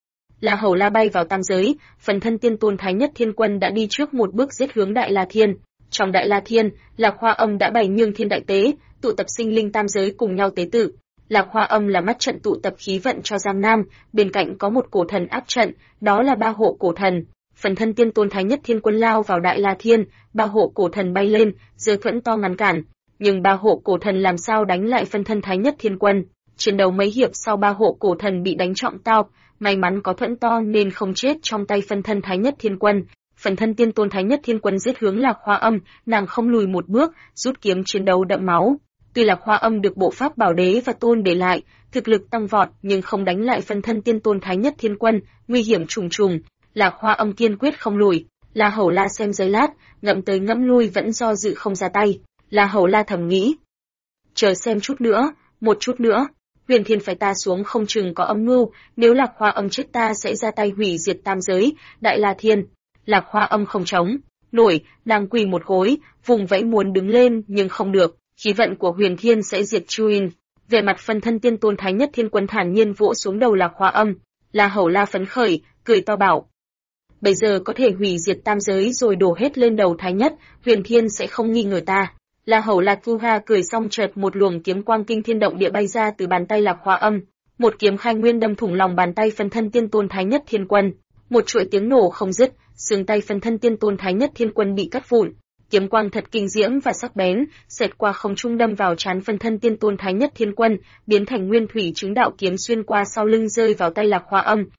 La Hầu La bay vào tam giới, phần thân tiên tôn Thái Nhất Thiên Quân đã đi trước một bước giết hướng Đại La Thiên. Trong Đại La Thiên, Lạc Hoa Âm đã bày Nhương Thiên đại tế, tụ tập sinh linh tam giới cùng nhau tế tự. Lạc Hoa Âm là mắt trận tụ tập khí vận cho Giang Nam, bên cạnh có một cổ thần áp trận, đó là ba hộ cổ thần. Phần thân tiên tôn Thái Nhất Thiên Quân lao vào Đại La Thiên, ba hộ cổ thần bay lên, giơ thuẫn to ngăn cản. Nhưng ba hộ cổ thần làm sao đánh lại phân thân Thái Nhất Thiên Quân? Chiến đấu mấy hiệp sau ba hộ cổ thần bị đánh trọng tao, may mắn có thuẫn to nên không chết trong tay phân thân Thái Nhất Thiên Quân. Phần thân tiên tôn Thái Nhất Thiên Quân giết hướng Lạc Hoa Âm, nàng không lùi một bước, rút kiếm chiến đấu đẫm máu. Tuy Lạc Hoa Âm được bộ pháp Bảo Đế và Tôn để lại, thực lực tăng vọt nhưng không đánh lại phân thân tiên tôn Thái Nhất Thiên Quân, nguy hiểm trùng trùng. Lạc Hoa Âm kiên quyết không lùi. La Hầu La xem giây lát, ngậm tới ngẫm lui vẫn do dự không ra tay. La Hầu La thầm nghĩ, chờ xem chút nữa, một chút nữa, Huyền Thiên phái ta xuống không chừng có âm mưu, nếu Lạc Hoa Âm chết ta sẽ ra tay hủy diệt tam giới, Đại La Thiên. Lạc Hoa Âm không chống nổi, nàng quỳ một gối, vùng vẫy muốn đứng lên nhưng không được, khí vận của Huyền Thiên sẽ diệt Chuin. Về mặt phân thân tiên tôn Thái Nhất Thiên Quân thản nhiên vỗ xuống đầu Lạc Hoa Âm, La Hầu La phấn khởi, cười to bảo: bây giờ có thể hủy diệt tam giới rồi đổ hết lên đầu Thái Nhất, Huyền Thiên sẽ không nghi ngờ ta. La Hầu La Thu Ha cười xong chợt một luồng kiếm quang kinh thiên động địa bay ra từ bàn tay Lạc Hoa Âm, một kiếm khai nguyên đâm thủng lòng bàn tay phân thân tiên tôn Thái Nhất Thiên Quân, một chuỗi tiếng nổ không dứt, xương tay phân thân tiên tôn Thái Nhất Thiên Quân bị cắt vụn. Kiếm quang thật kinh diễm và sắc bén, xẹt qua không trung đâm vào trán phân thân tiên tôn Thái Nhất Thiên Quân, biến thành nguyên thủy chứng đạo kiếm xuyên qua sau lưng rơi vào tay Lạc Hoa Âm.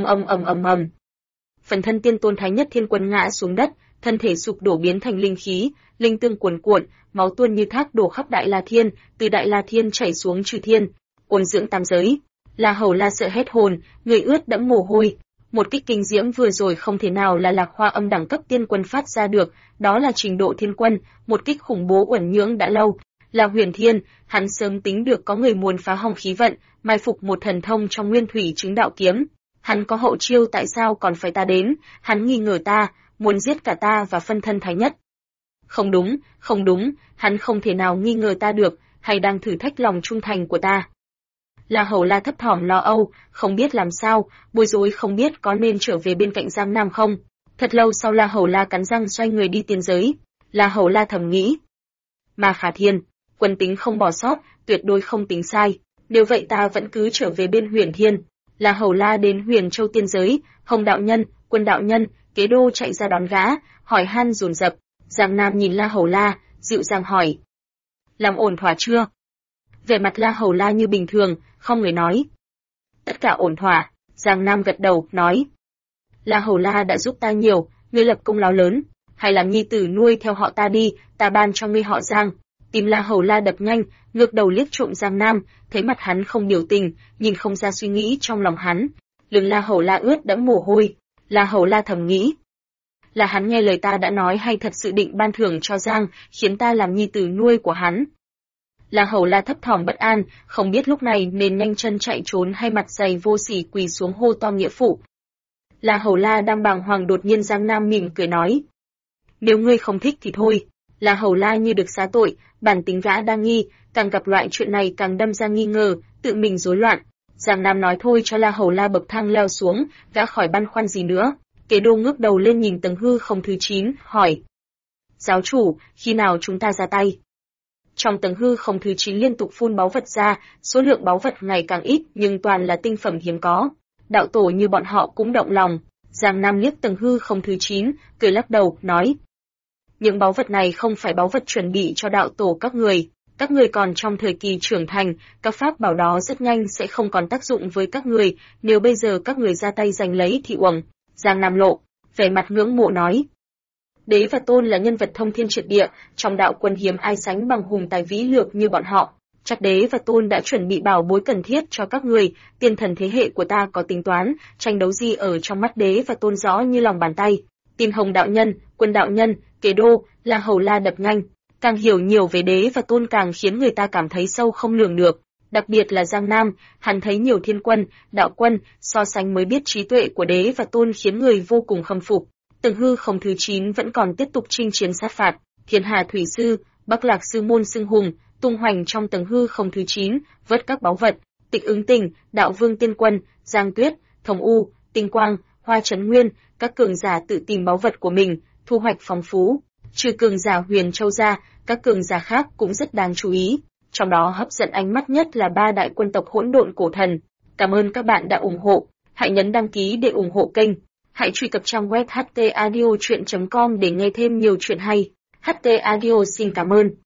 Ầm. Phần thân tiên tôn Thái Nhất Thiên Quân ngã xuống đất, thân thể sụp đổ biến thành linh khí, linh tương cuồn cuộn, máu tuôn như thác đổ khắp Đại La Thiên, từ Đại La Thiên chảy xuống Trừ Thiên, ôn dưỡng tam giới. La Hầu La sợ hết hồn, người ướt đẫm mồ hôi. Một kích kinh diễm vừa rồi không thể nào là Lạc Hoa Âm đẳng cấp tiên quân phát ra được, đó là trình độ thiên quân, một kích khủng bố uẩn nhưỡng đã lâu. Là Huyền Thiên, hắn sớm tính được có người muốn phá hỏng khí vận, mai phục một thần thông trong nguyên thủy chứng đạo kiếm. Hắn có hậu chiêu tại sao còn phải ta đến, hắn nghi ngờ ta, muốn giết cả ta và phân thân Thái Nhất. Không đúng, hắn không thể nào nghi ngờ ta được, hay đang thử thách lòng trung thành của ta. La Hầu La thấp thỏm lo âu, không biết làm sao, bối rối không biết có nên trở về bên cạnh Giang Nam không. Thật lâu sau La Hầu La cắn răng xoay người đi tiên giới. La Hầu La thầm nghĩ: Ma Khả Thiên, quân tính không bỏ sót, tuyệt đối không tính sai. Nếu vậy ta vẫn cứ trở về bên Huyền Thiên. La Hầu La đến Huyền Châu tiên giới, Hồng đạo nhân, Quân đạo nhân, Kế Đô chạy ra đón gã, hỏi han dồn dập. Giang Nam nhìn La Hầu La, dịu dàng hỏi: làm ổn thỏa chưa? Vẻ mặt La Hầu La như bình thường, không người nói: tất cả ổn thỏa. Giang Nam gật đầu, nói: La Hầu La đã giúp ta nhiều, ngươi lập công lao lớn, hay làm nhi tử nuôi theo họ ta đi, ta ban cho ngươi họ Giang. Tim La Hầu La đập nhanh, ngước đầu liếc trộm Giang Nam, thấy mặt hắn không biểu tình, nhìn không ra suy nghĩ trong lòng hắn. Lưng La Hầu La ướt đẫm mồ hôi. La Hầu La thầm nghĩ: là hắn nghe lời ta đã nói hay thật sự định ban thưởng cho Giang, khiến ta làm nhi tử nuôi của hắn. La Hầu La thấp thỏm bất an, không biết lúc này nên nhanh chân chạy trốn hay mặt dày vô sỉ quỳ xuống hô to nghĩa phụ. La Hầu La đang bàng hoàng, đột nhiên Giang Nam mỉm cười nói: nếu ngươi không thích thì thôi. La Hầu La như được xá tội, bản tính gã đa nghi, càng gặp loại chuyện này càng đâm ra nghi ngờ, tự mình rối loạn. Giang Nam nói thôi cho La Hầu La bậc thang leo xuống, gã khỏi băn khoăn gì nữa. Kế Đô ngước đầu lên nhìn tầng hư không thứ 9, hỏi: giáo chủ, khi nào chúng ta ra tay? Trong tầng hư không thứ 9 liên tục phun báu vật ra, số lượng báu vật ngày càng ít nhưng toàn là tinh phẩm hiếm có. Đạo tổ như bọn họ cũng động lòng. Giang Nam liếc tầng hư không thứ 9, cười lắc đầu, nói: những báu vật này không phải báu vật chuẩn bị cho đạo tổ các người còn trong thời kỳ trưởng thành, các pháp bảo đó rất nhanh sẽ không còn tác dụng với các người, nếu bây giờ các người ra tay giành lấy thì uổng. Giang Nam lộ vẻ mặt ngưỡng mộ nói: Đế và Tôn là nhân vật thông thiên triệt địa, trong đạo quân hiếm ai sánh bằng hùng tài vĩ lược như bọn họ. Chắc Đế và Tôn đã chuẩn bị bảo bối cần thiết cho các người, tiên thần thế hệ của ta có tính toán, tranh đấu gì ở trong mắt Đế và Tôn rõ như lòng bàn tay. Tim Hồng đạo nhân, Quân đạo nhân, Kế Đô, La Hầu La đập nhanh, càng hiểu nhiều về Đế và Tôn càng khiến người ta cảm thấy sâu không lường được. Đặc biệt là Giang Nam, hắn thấy nhiều thiên quân, đạo quân, so sánh mới biết trí tuệ của Đế và Tôn khiến người vô cùng khâm phục. Tầng hư không thứ 9 vẫn còn tiếp tục chinh chiến sát phạt, Thiên Hà Thủy Sư, Bắc Lạc Sư Môn xưng hùng, tung hoành trong tầng hư không thứ 9, vớt các báu vật. Tịch Ứng Tình, Đạo Vương Tiên Quân, Giang Tuyết, Thông U, Tinh Quang, Hoa Trấn Nguyên, các cường giả tự tìm báu vật của mình, thu hoạch phong phú. Trừ cường giả Huyền Châu ra, các cường giả khác cũng rất đáng chú ý. Trong đó hấp dẫn ánh mắt nhất là 3 đại quân tộc hỗn độn cổ thần. Cảm ơn các bạn đã ủng hộ. Hãy nhấn đăng ký để ủng hộ kênh. Hãy truy cập trang web htaudio.com để nghe thêm nhiều chuyện hay. HT Audio xin cảm ơn.